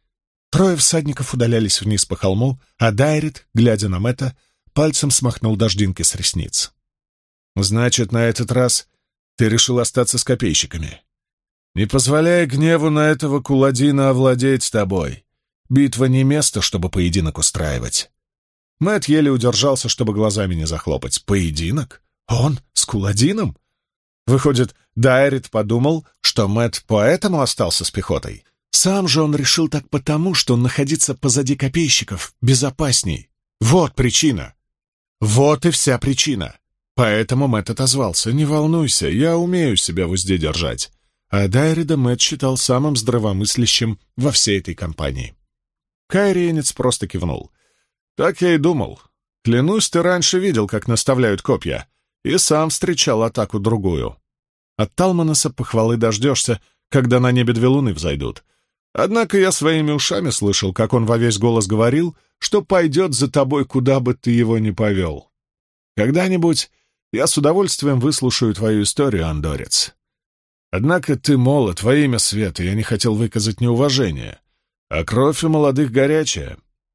3 всадников удалялись вниз по холму, а Дайрит, глядя на Мэтта, пальцем смахнул дождинки с ресниц. «Значит, на этот раз ты решил остаться с копейщиками. Не позволяй гневу на этого Куладина овладеть тобой. Битва не место, чтобы поединок устраивать». Мэтт еле удержался, чтобы глазами не захлопать. «Поединок? Он с Куладином?» Выходит, Дайрит подумал, что Мэтт поэтому остался с пехотой. Сам же он решил так потому, что находиться позади копейщиков безопасней. Вот причина. Вот и вся причина. Поэтому Мэтт отозвался: «Не волнуйся, я умею себя в узде держать. а Дайрида Мэтт считал самым здравомыслящим во всей этой компании. Кайриенец просто кивнул. «Так я и думал. Клянусь, ты раньше видел, как наставляют копья, и сам встречал атаку другую. От Талманаса похвалы дождешься, когда на небе 2 луны взойдут. Однако я своими ушами слышал, как он во весь голос говорил, что пойдет за тобой, куда бы ты его ни повел. Когда-нибудь я с удовольствием выслушаю твою историю, Андорец. Однако ты молод, во имя света, я не хотел выказать неуважение, а кровь у молодых горячая.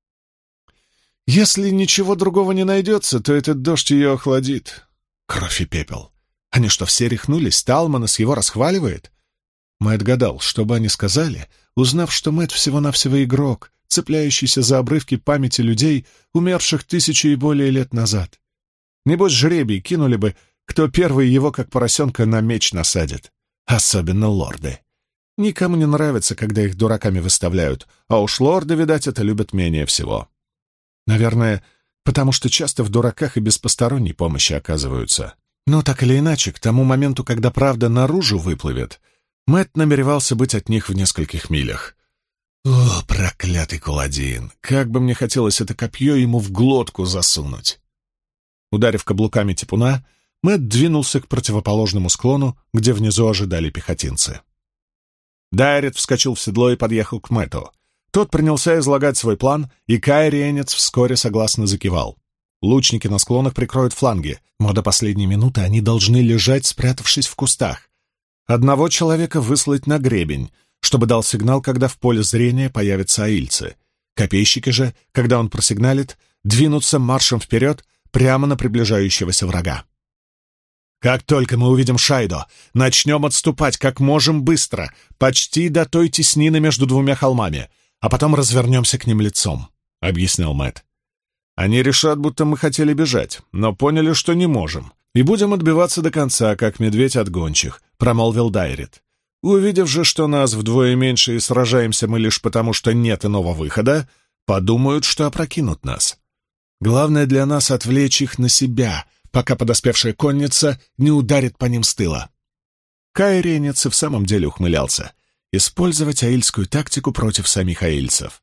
Если ничего другого не найдется, то этот дождь ее охладит. Кровь и пепел. Они что, все рехнулись? Талманас его расхваливает? Мэтт гадал, что бы они сказали, узнав, что Мэтт всего-навсего игрок, цепляющийся за обрывки памяти людей, умерших 1000 и более лет назад. Небось, жребий кинули бы, кто первый его, как поросенка, на меч насадит. Особенно лорды. Никому не нравится, когда их дураками выставляют, а уж лорды, видать, это любят менее всего. Наверное, потому что часто в дураках и без посторонней помощи оказываются. Но так или иначе, к тому моменту, когда правда наружу выплывет, Мэтт намеревался быть от них в нескольких милях. О, проклятый Куладин! Как бы мне хотелось это копье ему в глотку засунуть! Ударив каблуками типуна, Мэтт двинулся к противоположному склону, где внизу ожидали пехотинцы. Дайрид вскочил в седло и подъехал к Мэтту. Тот принялся излагать свой план, и Кайриенец вскоре согласно закивал. Лучники на склонах прикроют фланги, но до последней минуты они должны лежать, спрятавшись в кустах. Одного человека выслать на гребень, чтобы дал сигнал, когда в поле зрения появятся аильцы. Копейщики же, когда он просигналит, двинутся маршем вперед прямо на приближающегося врага. Как только мы увидим Шайдо, начнем отступать как можем быстро, почти до той теснины между 2 холмами, а потом развернемся к ним лицом, — объяснял Мэтт. Они решат, будто мы хотели бежать, но поняли, что не можем, и будем отбиваться до конца, как медведь от гончих, — промолвил Дайрид. Увидев же, что нас вдвое меньше и сражаемся мы лишь потому, что нет иного выхода, подумают, что опрокинут нас. Главное для нас — отвлечь их на себя, пока подоспевшая конница не ударит по ним с тыла. Кайриенец и в самом деле ухмылялся. Использовать аильскую тактику против самих аильцев.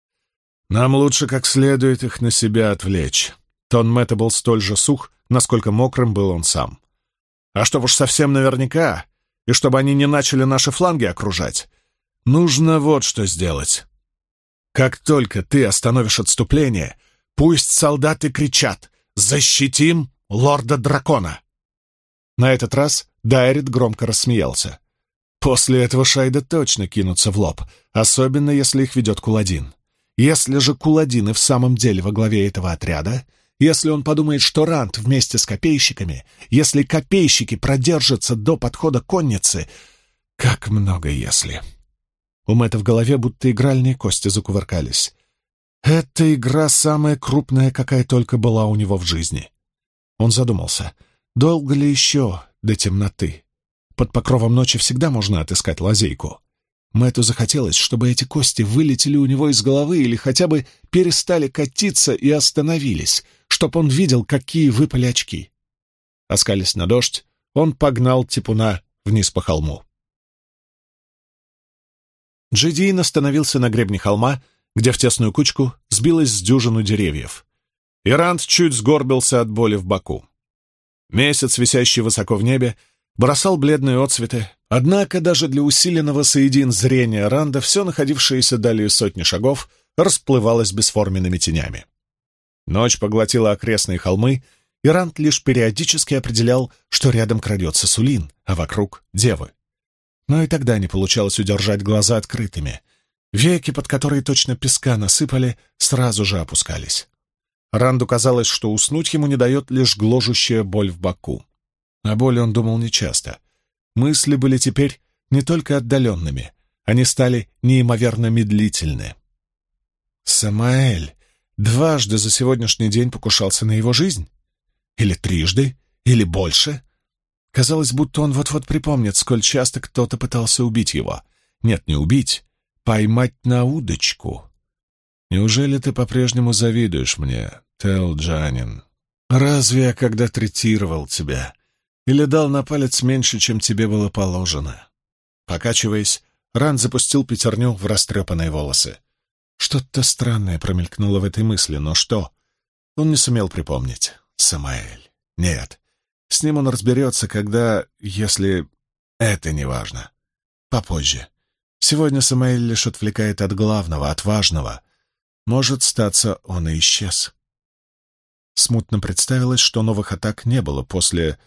Нам лучше как следует их на себя отвлечь. Тон Мэтта был столь же сух, насколько мокрым был он сам. А чтобы уж совсем наверняка, и чтобы они не начали наши фланги окружать, нужно вот что сделать. Как только ты остановишь отступление, пусть солдаты кричат «Защитим лорда-дракона!». На этот раз Дайрид громко рассмеялся. После этого Шайда точно кинутся в лоб, особенно если их ведет Куладин. Если же Куладин и в самом деле во главе этого отряда, если он подумает, что Ранд вместе с копейщиками, если копейщики продержатся до подхода конницы, как много если. У Мэтта в голове будто игральные кости закувыркались. Эта игра самая крупная, какая только была у него в жизни. Он задумался, долго ли еще до темноты? Под покровом ночи всегда можно отыскать лазейку. Мэтту захотелось, чтобы эти кости вылетели у него из головы или хотя бы перестали катиться и остановились, чтоб он видел, какие выпали очки. Оскалясь на дождь, он погнал типуна вниз по холму. Джедиин остановился на гребне холма, где в тесную кучку сбилась с дюжину деревьев. И Ранд чуть сгорбился от боли в боку. Месяц, висящий высоко в небе, бросал бледные отсветы, однако даже для усиленного соедин зрения Ранда все находившееся далее 100 шагов расплывалось бесформенными тенями. Ночь поглотила окрестные холмы, и Ранд лишь периодически определял, что рядом крадется Сулин, а вокруг — девы. Но и тогда не получалось удержать глаза открытыми. Веки, под которые точно песка насыпали, сразу же опускались. Ранду казалось, что уснуть ему не дает лишь гложущая боль в боку. О боли он думал нечасто. Мысли были теперь не только отдаленными, они стали неимоверно медлительны. Самаэль дважды за сегодняшний день покушался на его жизнь? Или трижды? Или больше? Казалось, будто он вот-вот припомнит, сколь часто кто-то пытался убить его. Нет, не убить, поймать на удочку. Неужели ты по-прежнему завидуешь мне, Телджанин? Разве я когда третировал тебя или дал на палец меньше, чем тебе было положено? Покачиваясь, Ранд запустил пятерню в растрепанные волосы. Что-то странное промелькнуло в этой мысли, но что? Он не сумел припомнить. Самаэль. Нет. С ним он разберется, если... Это не важно. Попозже. Сегодня Самаэль лишь отвлекает от главного, от важного. Может, статься, он и исчез. Смутно представилось, что новых атак не было после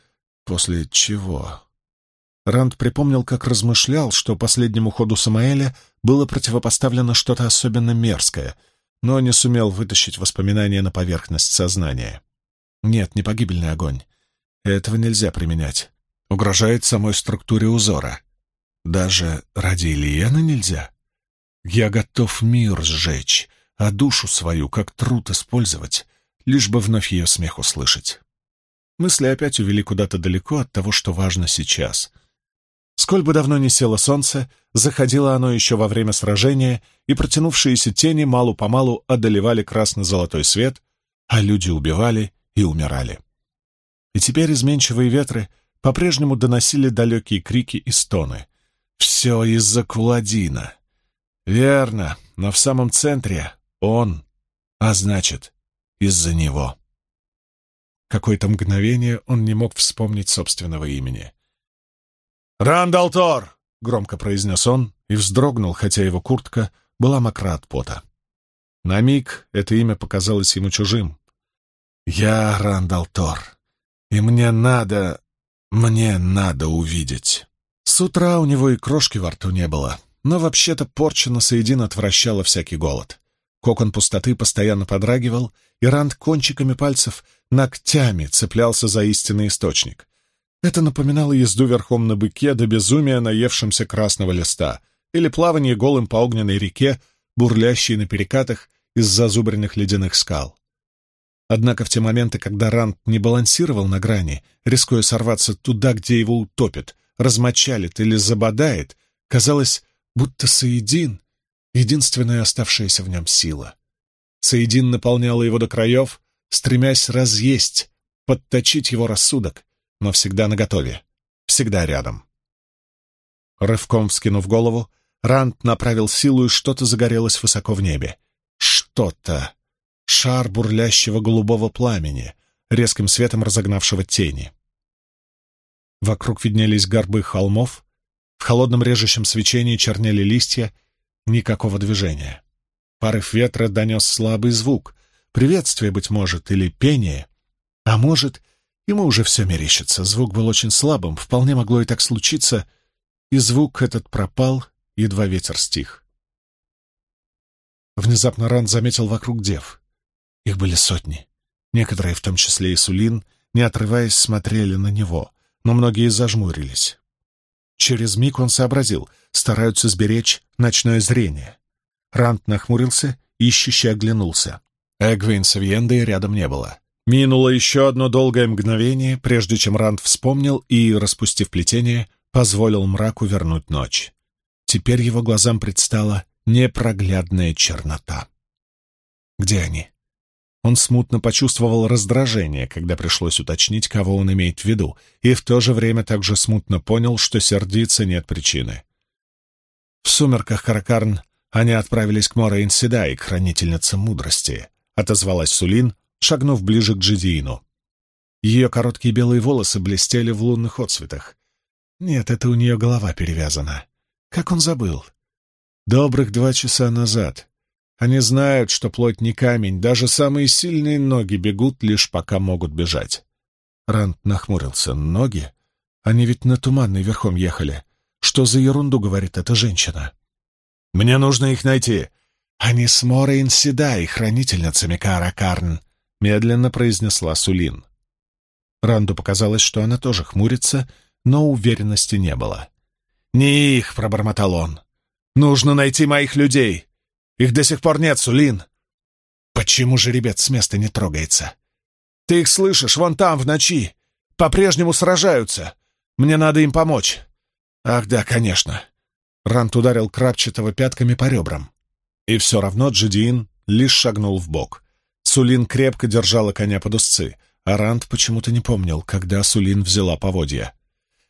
чего? Ранд припомнил, как размышлял, что последнему ходу Самаэля было противопоставлено что-то особенно мерзкое, но не сумел вытащить воспоминания на поверхность сознания. Нет, не погибельный огонь. Этого нельзя применять. Угрожает самой структуре узора. Даже ради Ильены нельзя. Я готов мир сжечь, а душу свою как труд использовать, лишь бы вновь ее смех услышать. Мысли опять увели куда-то далеко от того, что важно сейчас. Сколь бы давно ни село солнце, заходило оно еще во время сражения, и протянувшиеся тени мало-помалу одолевали красно-золотой свет, а люди убивали и умирали. И теперь изменчивые ветры по-прежнему доносили далекие крики и стоны. Все из-за Куладина. Верно, но в самом центре он, а значит, из-за него. Какое-то мгновение он не мог вспомнить собственного имени. «Рандал Тор!» — громко произнес он и вздрогнул, хотя его куртка была мокра от пота. На миг это имя показалось ему чужим. «Я Рандал Тор, и мне надо увидеть». С утра у него и крошки во рту не было, но вообще-то порча на Саидин отвращала всякий голод. Кокон пустоты постоянно подрагивал, и Ранд кончиками пальцев ногтями цеплялся за истинный источник. Это напоминало езду верхом на быке до безумия наевшимся красного листа или плавание голым по огненной реке, бурлящей на перекатах из зазубренных ледяных скал. Однако в те моменты, когда Ранд не балансировал на грани, рискуя сорваться туда, где его утопит, размочалит или забодает, казалось, будто Саидин — единственная оставшаяся в нем сила. Саидин наполняла его до краев, стремясь разъесть, подточить его рассудок, но всегда наготове, всегда рядом. Рывком вскинув голову, Ранд направил силу, и что-то загорелось высоко в небе. Что-то. Шар бурлящего голубого пламени, резким светом разогнавшего тени. Вокруг виднелись горбы холмов, в холодном режущем свечении чернели листья, никакого движения. Порыв ветра донес слабый звук, приветствие, быть может, или пение, а может, ему уже все мерещится. Звук был очень слабым, вполне могло и так случиться, и звук этот пропал, едва ветер стих. Внезапно Ранд заметил вокруг дев. Их были сотни. Некоторые, в том числе и Сулин, не отрываясь, смотрели на него, но многие зажмурились. Через миг он сообразил, стараются сберечь ночное зрение. Ранд нахмурился, ищуще оглянулся. Эгвейн с Виендой рядом не было. Минуло еще одно долгое мгновение, прежде чем Ранд вспомнил и, распустив плетение, позволил мраку вернуть ночь. Теперь его глазам предстала непроглядная чернота. Где они? Он смутно почувствовал раздражение, когда пришлось уточнить, кого он имеет в виду, и в то же время также смутно понял, что сердиться нет причины. В сумерках Каракарн они отправились к Морейн Седай, к хранительнице мудрости, отозвалась Сулин, шагнув ближе к Джидиину. Ее короткие белые волосы блестели в лунных отсветах. Нет, это у нее голова перевязана. Как он забыл? Добрых 2 часа назад. Они знают, что плоть не камень, даже самые сильные ноги бегут, лишь пока могут бежать. Ранд нахмурился. Ноги? Они ведь на Туманной верхом ехали. Что за ерунду говорит эта женщина? Мне нужно их найти. Они с Морейн Седай, хранительницами Каракарн, медленно произнесла Сулин. Ранду показалось, что она тоже хмурится, но уверенности не было. «Не их!» — пробормотал он. «Нужно найти моих людей! Их до сих пор нет, Сулин!» «Почему же жеребец с места не трогается?» «Ты их слышишь, вон там, в ночи! По-прежнему сражаются! Мне надо им помочь!» «Ах да, конечно!» Ранд ударил крапчатого пятками по ребрам. И все равно Джидиин лишь шагнул вбок. Сулин крепко держала коня под узцы, а Ранд почему-то не помнил, когда Сулин взяла поводья.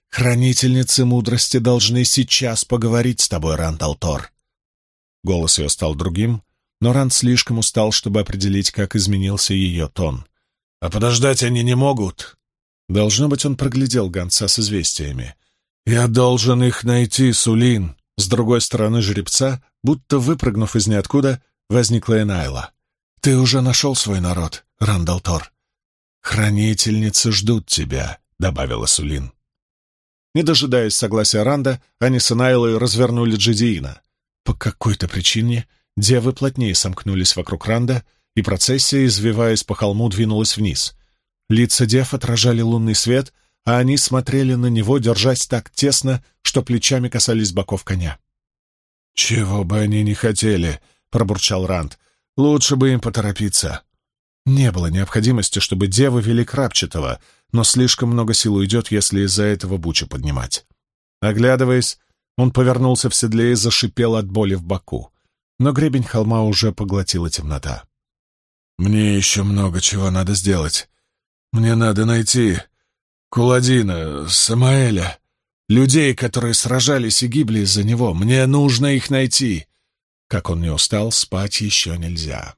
Хранительницы мудрости должны сейчас поговорить с тобой, Ранд ал'Тор». Голос ее стал другим, но Ранд слишком устал, чтобы определить, как изменился ее тон. «А подождать они не могут?» Должно быть, он проглядел гонца с известиями. «Я должен их найти, Сулин!» С другой стороны жеребца, будто выпрыгнув из ниоткуда, возникла Энайла. «Ты уже нашел свой народ, Ранд ал'Тор?» «Хранительницы ждут тебя», — добавила Сулин. Не дожидаясь согласия Ранда, они с Энайлой развернули Джедиина. По какой-то причине девы плотнее сомкнулись вокруг Ранда, и процессия, извиваясь по холму, двинулась вниз. Лица дев отражали лунный свет, а они смотрели на него, держась так тесно, что плечами касались боков коня. «Чего бы они ни хотели», — пробурчал Ранд, — «лучше бы им поторопиться». Не было необходимости, чтобы девы вели крапчатого, но слишком много сил уйдет, если из-за этого бучу поднимать. Оглядываясь, он повернулся в седле и зашипел от боли в боку, но гребень холма уже поглотила темнота. «Мне еще много чего надо сделать. Мне надо найти Куладина, Самаэля, людей, которые сражались и гибли из-за него. Мне нужно их найти». Как он не устал, спать еще нельзя.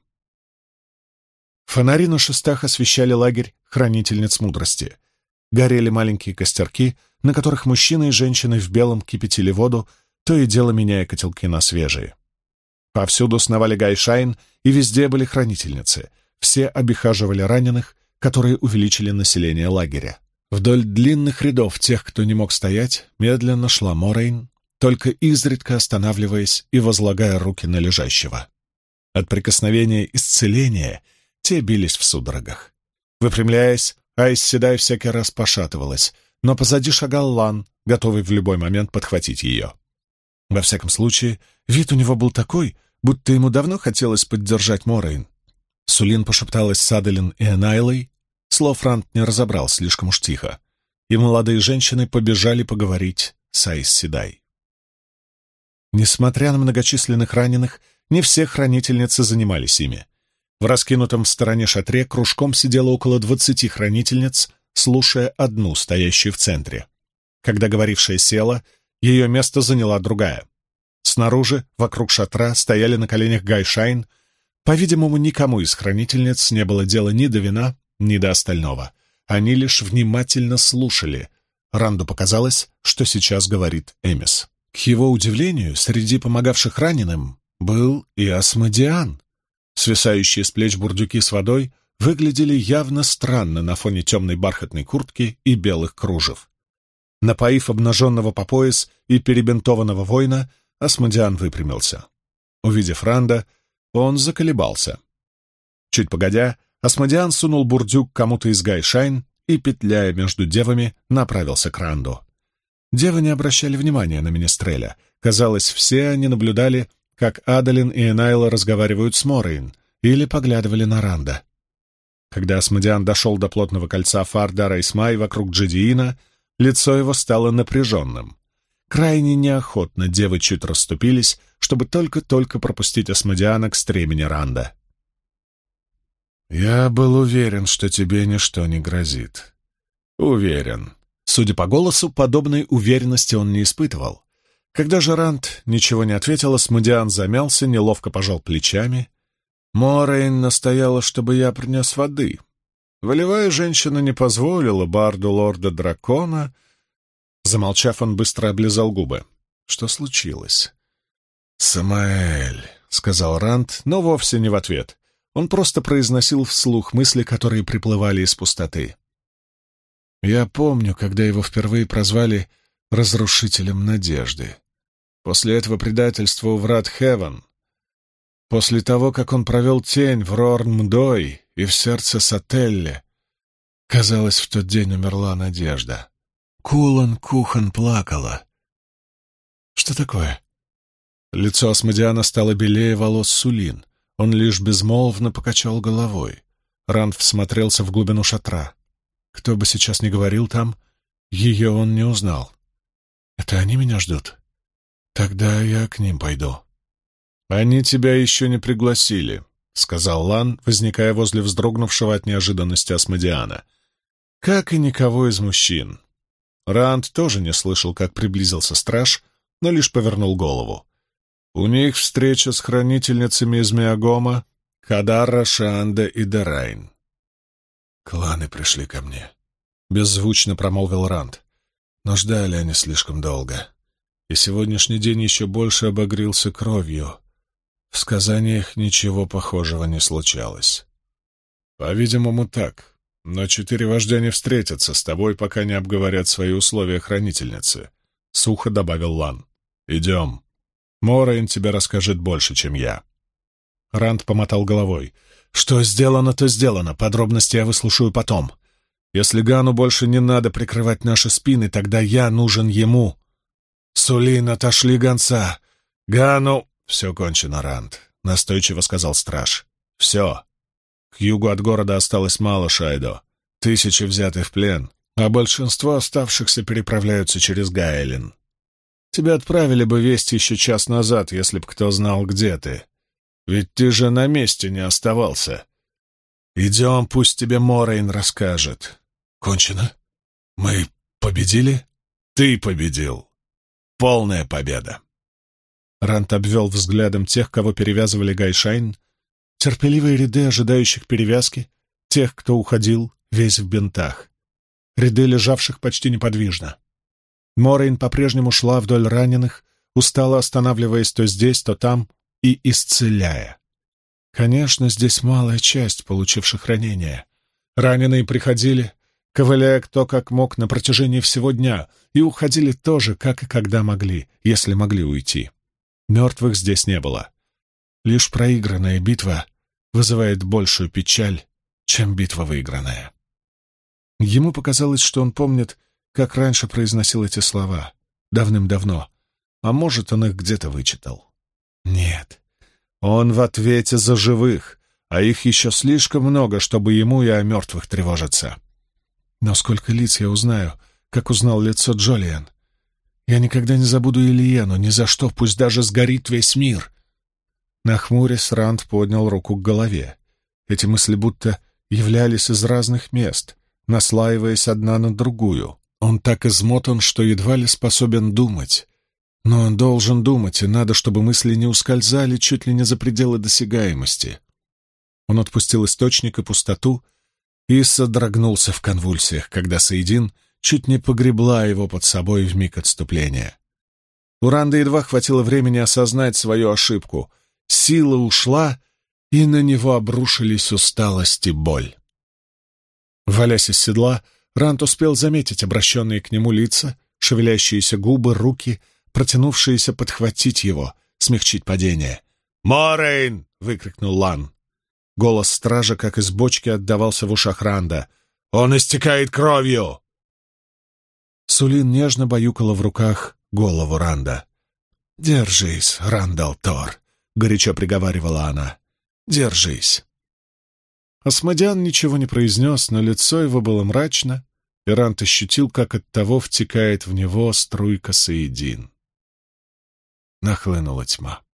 Фонари на шестах освещали лагерь хранительниц мудрости. Горели маленькие костерки, на которых мужчины и женщины в белом кипятили воду, то и дело меняя котелки на свежие. Повсюду сновали Гайшайн, и везде были хранительницы. Все обихаживали раненых, которые увеличили население лагеря. Вдоль длинных рядов тех, кто не мог стоять, медленно шла Морейн, только изредка останавливаясь и возлагая руки на лежащего. От прикосновения исцеления те бились в судорогах. Выпрямляясь, Айс Седай всякий раз пошатывалась, но позади шагал Лан, готовый в любой момент подхватить ее. Во всяком случае, вид у него был такой, будто ему давно хотелось поддержать Морейн. Сулин пошепталась с Адалин и Энайлой. Слов Ранд не разобрал, слишком уж тихо, и молодые женщины побежали поговорить с Айс Седай. Несмотря на многочисленных раненых, не все хранительницы занимались ими. В раскинутом в стороне шатре кружком сидело около 20 хранительниц, слушая одну, стоящую в центре. Когда говорившая села, ее место заняла другая. Снаружи, вокруг шатра, стояли на коленях Гайшайн. По-видимому, никому из хранительниц не было дела ни до вина, ни до остального. Они лишь внимательно слушали. Ранду показалось, что сейчас говорит Эмис. К его удивлению, среди помогавших раненым был и Асмодиан. Свисающие с плеч бурдюки с водой выглядели явно странно на фоне темной бархатной куртки и белых кружев. Напоив обнаженного по пояс и перебинтованного воина, Асмодиан выпрямился. Увидев Ранда, он заколебался. Чуть погодя, Асмодиан сунул бурдюк кому-то из Гайшайн и, петляя между девами, направился к Ранду. Девы не обращали внимания на Менестреля. Казалось, все они наблюдали, как Адалин и Энайла разговаривают с Морейн, или поглядывали на Ранда. Когда Асмодиан дошел до плотного кольца фар Дара-Исмай вокруг Джедиина, лицо его стало напряженным. Крайне неохотно девы чуть расступились, чтобы только-только пропустить Асмодиана к стремени Ранда. «Я был уверен, что тебе ничто не грозит». «Уверен». Судя по голосу, подобной уверенности он не испытывал. Когда же Ранд ничего не ответил, Асмодиан замялся, неловко пожал плечами. «Морейн настояла, чтобы я принес воды. Волевая женщина не позволила барду лорда-дракона». Замолчав, он быстро облизал губы. «Что случилось?» «Самаэль», — сказал Ранд, но вовсе не в ответ. Он просто произносил вслух мысли, которые приплывали из пустоты. «Я помню, когда его впервые прозвали «разрушителем надежды». После этого предательства у врат Хевен, после того, как он провел тень в Рорн-Мдой и в сердце Сателле, казалось, в тот день умерла надежда. Кулан Кухан плакала. «Что такое?» Лицо Асмодиана стало белее волос Сулин. Он лишь безмолвно покачал головой. Ранд всмотрелся в глубину шатра. Кто бы сейчас ни говорил там, ее он не узнал. «Это они меня ждут? Тогда я к ним пойду». «Они тебя еще не пригласили», — сказал Лан, возникая возле вздрогнувшего от неожиданности Асмодиана. «Как и никого из мужчин. Ранд тоже не слышал, как приблизился страж, но лишь повернул голову. У них встреча с хранительницами из Миагома, Кадарра, Шаанда и Дерайн. «Кланы пришли ко мне», — беззвучно промолвил Ранд. «Но ждали они слишком долго, и сегодняшний день еще больше обогрелся кровью. В сказаниях ничего похожего не случалось». «По-видимому, так. Но 4 вождя не встретятся с тобой, пока не обговорят свои условия хранительницы», — сухо добавил Лан. «Идем. Морейн тебе расскажет больше, чем я». Ранд помотал головой. «Что сделано, то сделано. Подробности я выслушаю потом. Если Гану больше не надо прикрывать наши спины, тогда я нужен ему. Сулин, отошли гонца. Гану...» «Все кончено, Ранд», — настойчиво сказал страж. «Все. К югу от города осталось мало, Шайдо. 1000 взяты в плен, а большинство оставшихся переправляются через Гаэлин. Тебя отправили бы весть еще час назад, если б кто знал, где ты. Ведь ты же на месте не оставался. Идем, пусть тебе Морейн расскажет». «Кончено? Мы победили?» «Ты победил. Полная победа». Ранд обвел взглядом тех, кого перевязывали Гайшайн, терпеливые ряды ожидающих перевязки, тех, кто уходил, весь в бинтах, ряды лежавших почти неподвижно. Морейн по-прежнему шла вдоль раненых, устало останавливаясь то здесь, то там и исцеляя. Конечно, здесь малая часть получивших ранения. Раненые приходили, ковыляя кто как мог на протяжении всего дня, и уходили тоже, как и когда могли, если могли уйти. Мертвых здесь не было. Лишь проигранная битва вызывает большую печаль, чем битва выигранная. Ему показалось, что он помнит, как раньше произносил эти слова, давным-давно, а может, он их где-то вычитал. Нет, он в ответе за живых, а их еще слишком много, чтобы ему и о мертвых тревожиться. Но сколько лиц я узнаю, как узнал лицо Джолиан. Я никогда не забуду Ильену, ни за что, пусть даже сгорит весь мир. Нахмурясь, Ранд поднял руку к голове. Эти мысли будто являлись из разных мест, наслаиваясь одна на другую. Он так измотан, что едва ли способен думать. Но он должен думать, и надо, чтобы мысли не ускользали чуть ли не за пределы досягаемости. Он отпустил источник и пустоту и содрогнулся в конвульсиях, когда Саидин чуть не погребла его под собой в миг отступления. У Ранда едва хватило времени осознать свою ошибку. Сила ушла, и на него обрушились усталость и боль. Валясь из седла, Ранд успел заметить обращенные к нему лица, шевелящиеся губы, руки, протянувшиеся подхватить его, смягчить падение. «Морейн!» — выкрикнул Лан. Голос стража, как из бочки, отдавался в ушах Ранда. «Он истекает кровью!» Сулин нежно баюкала в руках голову Ранда. «Держись, Рандал Тор», — горячо приговаривала она. «Держись». Асмодиан ничего не произнес, но лицо его было мрачно, и Ранд ощутил, как от того втекает в него струйка Саидин. Нахлынула тьма.